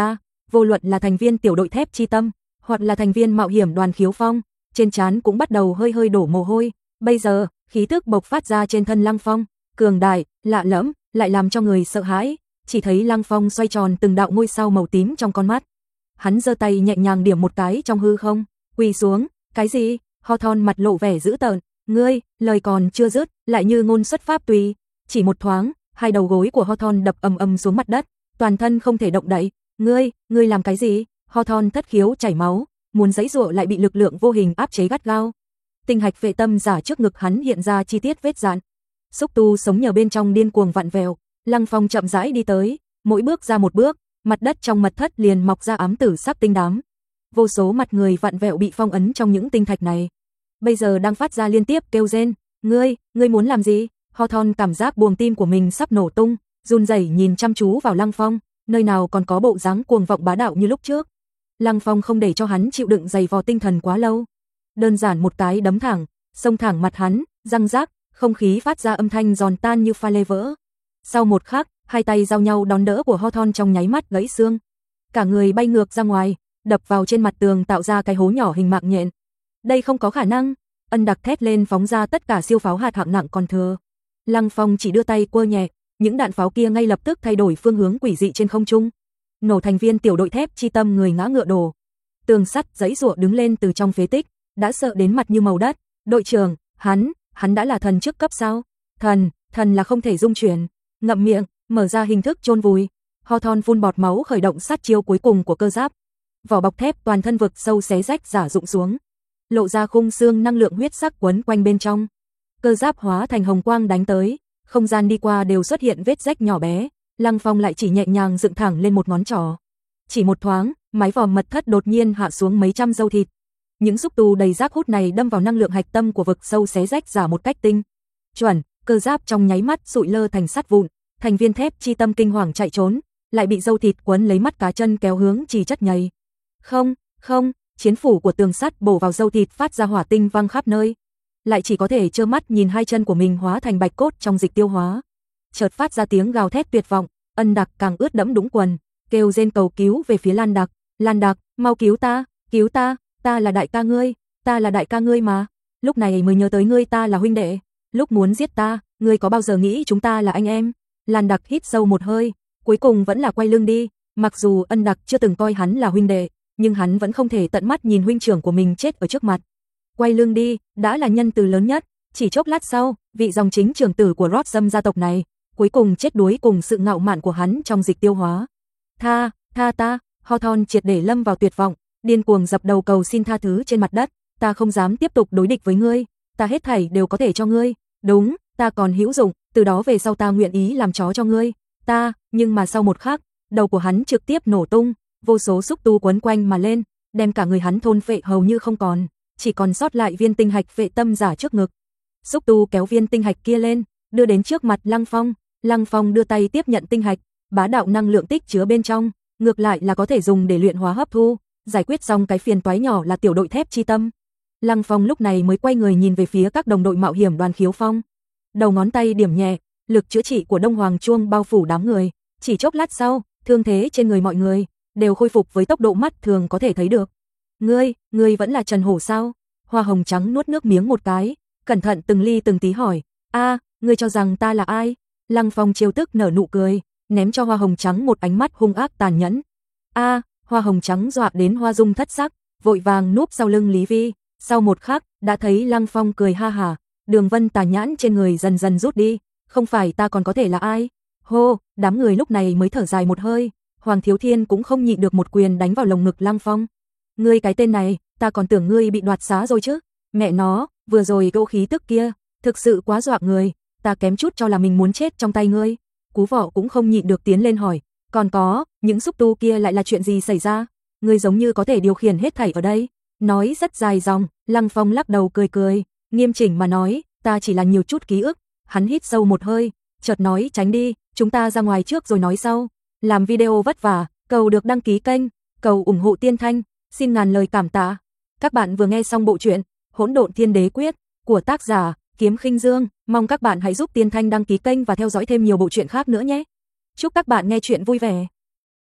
vô luận là thành viên tiểu đội thép chi tâm, hoặc là thành viên mạo hiểm đoàn Khiếu Phong, trên trán cũng bắt đầu hơi hơi đổ mồ hôi. Bây giờ, khí tức bộc phát ra trên thân Lăng Phong, cường đại, lạ lẫm, lại làm cho người sợ hãi. Chỉ thấy Lăng Phong xoay tròn từng đạo ngôi sao màu tím trong con mắt. Hắn giơ tay nhẹ nhàng điểm một cái trong hư không, quỳ xuống. Cái gì? Hawthorne mặt lộ vẻ dữ tợn. Ngươi, lời còn chưa dứt, lại như ngôn xuất pháp tùy. Chỉ một thoáng, hai đầu gối của Hawthorne đập ầm ầm xuống mặt đất, toàn thân không thể động đậy. Ngươi làm cái gì? Hawthorne thất khiếu chảy máu, muốn giãy giụa lại bị lực lượng vô hình áp chế gắt gao. Tinh hạch vệ tâm giả trước ngực hắn hiện ra chi tiết vết dạn. Xúc tu sống nhờ bên trong điên cuồng vặn vẹo. Lăng Phong chậm rãi đi tới, mỗi bước ra một bước, mặt đất trong mật thất liền mọc ra ám tử sắc tinh đám. Vô số mặt người vặn vẹo bị phong ấn trong những tinh thạch này. Bây giờ đang phát ra liên tiếp kêu rên. Ngươi muốn làm gì? Hawthorne cảm giác buồng tim của mình sắp nổ tung, run rẩy nhìn chăm chú vào Lăng Phong, nơi nào còn có bộ dáng cuồng vọng bá đạo như lúc trước. Lăng Phong không để cho hắn chịu đựng dày vò tinh thần quá lâu, đơn giản một cái đấm thẳng, xông thẳng mặt hắn, răng rác, không khí phát ra âm thanh giòn tan như pha lê vỡ. Sau một khắc, hai tay giao nhau đón đỡ của Hawthorne trong nháy mắt gãy xương, cả người bay ngược ra ngoài, đập vào trên mặt tường tạo ra cái hố nhỏ hình mạng nhện. Đây không có khả năng. Ân Đặc thét lên phóng ra tất cả siêu pháo hạt hạng nặng còn thừa. Lăng Phong chỉ đưa tay quơ nhẹ, những đạn pháo kia ngay lập tức thay đổi phương hướng quỷ dị trên không trung, nổ thành viên tiểu đội thép chi tâm người ngã ngựa đổ. Tường sắt giãy giụa đứng lên từ trong phế tích, đã sợ đến mặt như màu đất. Đội trưởng, hắn đã là thần chức cấp sao? Thần là không thể dung chuyển. Ngậm miệng, mở ra hình thức chôn vùi. Hawthorne phun bọt máu khởi động sát chiêu cuối cùng của cơ giáp. Vỏ bọc thép toàn thân vực sâu xé rách rả rụng xuống, lộ ra khung xương năng lượng huyết sắc quấn quanh bên trong. Cơ giáp hóa thành hồng quang đánh tới, không gian đi qua đều xuất hiện vết rách nhỏ bé. Lăng Phong lại chỉ nhẹ nhàng dựng thẳng lên một ngón trỏ. Chỉ một thoáng, mái vòm mật thất đột nhiên hạ xuống mấy trăm dâu thịt. Những xúc tu đầy rác hút này đâm vào năng lượng hạch tâm của vực sâu xé rách rả một cách tinh chuẩn, cơ giáp trong nháy mắt sụi lơ thành sắt vụn. Thành viên thép chi tâm kinh hoàng chạy trốn, lại bị dâu thịt quấn lấy mắt cá chân kéo hướng chỉ chất nhầy. Không, chiến phủ của tường sắt bổ vào dâu thịt phát ra hỏa tinh văng khắp nơi. Lại chỉ có thể trơ mắt nhìn hai chân của mình hóa thành bạch cốt trong dịch tiêu hóa. Chợt phát ra tiếng gào thét tuyệt vọng, Ân Đặc càng ướt đẫm đũng quần, kêu rên cầu cứu về phía Lan Đặc. Lan Đặc, mau cứu ta, ta là đại ca ngươi mà. Lúc này mới nhớ tới ngươi, ta là huynh đệ. Lúc muốn giết ta, ngươi có bao giờ nghĩ chúng ta là anh em? Lan Đặc hít sâu một hơi, cuối cùng vẫn là quay lưng đi. Mặc dù Ân Đặc chưa từng coi hắn là huynh đệ, nhưng hắn vẫn không thể tận mắt nhìn huynh trưởng của mình chết ở trước mặt. Quay lưng đi, đã là nhân từ lớn nhất. Chỉ chốc lát sau, vị dòng chính trưởng tử của Rothschild gia tộc này, cuối cùng chết đuối cùng sự ngạo mạn của hắn trong dịch tiêu hóa. Tha ta, Hawthorne triệt để lâm vào tuyệt vọng, điên cuồng dập đầu cầu xin tha thứ trên mặt đất. Ta không dám tiếp tục đối địch với ngươi, ta hết thảy đều có thể cho ngươi. Đúng, ta còn hữu dụng, từ đó về sau ta nguyện ý làm chó cho ngươi. Nhưng mà sau một khắc, đầu của hắn trực tiếp nổ tung, vô số xúc tu quấn quanh mà lên, đem cả người hắn thôn phệ hầu như không còn, chỉ còn sót lại viên tinh hạch vệ tâm giả trước ngực. Xúc tu kéo viên tinh hạch kia lên, đưa đến trước mặt Lăng Phong. Lăng Phong đưa tay tiếp nhận tinh hạch, bá đạo năng lượng tích chứa bên trong, ngược lại là có thể dùng để luyện hóa hấp thu, giải quyết xong cái phiền toái nhỏ là tiểu đội thép chi tâm. Lăng Phong lúc này mới quay người nhìn về phía các đồng đội mạo hiểm đoàn Khiếu Phong. Đầu ngón tay điểm nhẹ, lực chữa trị của Đông Hoàng Chuông bao phủ đám người, chỉ chốc lát sau, thương thế trên người mọi người đều khôi phục với tốc độ mắt thường có thể thấy được. Ngươi vẫn là Trần Hổ sao? Hoa Hồng Trắng nuốt nước miếng một cái, cẩn thận từng ly từng tí hỏi, ngươi cho rằng ta là ai? Lăng Phong trêu tức nở nụ cười, ném cho Hoa Hồng Trắng một ánh mắt hung ác tàn nhẫn. Hoa Hồng Trắng dọa đến hoa dung thất sắc, vội vàng núp sau lưng Lý Vi. Sau một khắc, đã thấy Lăng Phong cười ha hả, đường vân tà nhãn trên người dần dần rút đi. Không phải ta còn có thể là ai? Hô, đám người lúc này mới thở dài một hơi. Hoàng Thiếu Thiên cũng không nhịn được một quyền đánh vào lồng ngực Lăng Phong. Ngươi cái tên này, ta còn tưởng ngươi bị đoạt xá rồi chứ. Mẹ nó, vừa rồi cỗ khí tức kia, thực sự quá dọa người, ta kém chút cho là mình muốn chết trong tay ngươi. Cú Vọ cũng không nhịn được tiến lên hỏi, còn có, những xúc tu kia lại là chuyện gì xảy ra? Ngươi giống như có thể điều khiển hết thảy ở đây. Nói rất dài dòng, Lăng Phong lắc đầu cười, nghiêm chỉnh mà nói, ta chỉ là nhiều chút ký ức. Hắn hít sâu một hơi, chợt nói tránh đi, chúng ta ra ngoài trước rồi nói sau. Làm video vất vả, cầu được đăng ký kênh, cầu ủng hộ Tiên Thanh, xin ngàn lời cảm tạ. Các bạn vừa nghe xong bộ truyện Hỗn Độn Thiên Đế Quyết của tác giả Kiếm Khinh Dương, mong các bạn hãy giúp Tiên Thanh đăng ký kênh và theo dõi thêm nhiều bộ truyện khác nữa nhé. Chúc các bạn nghe truyện vui vẻ.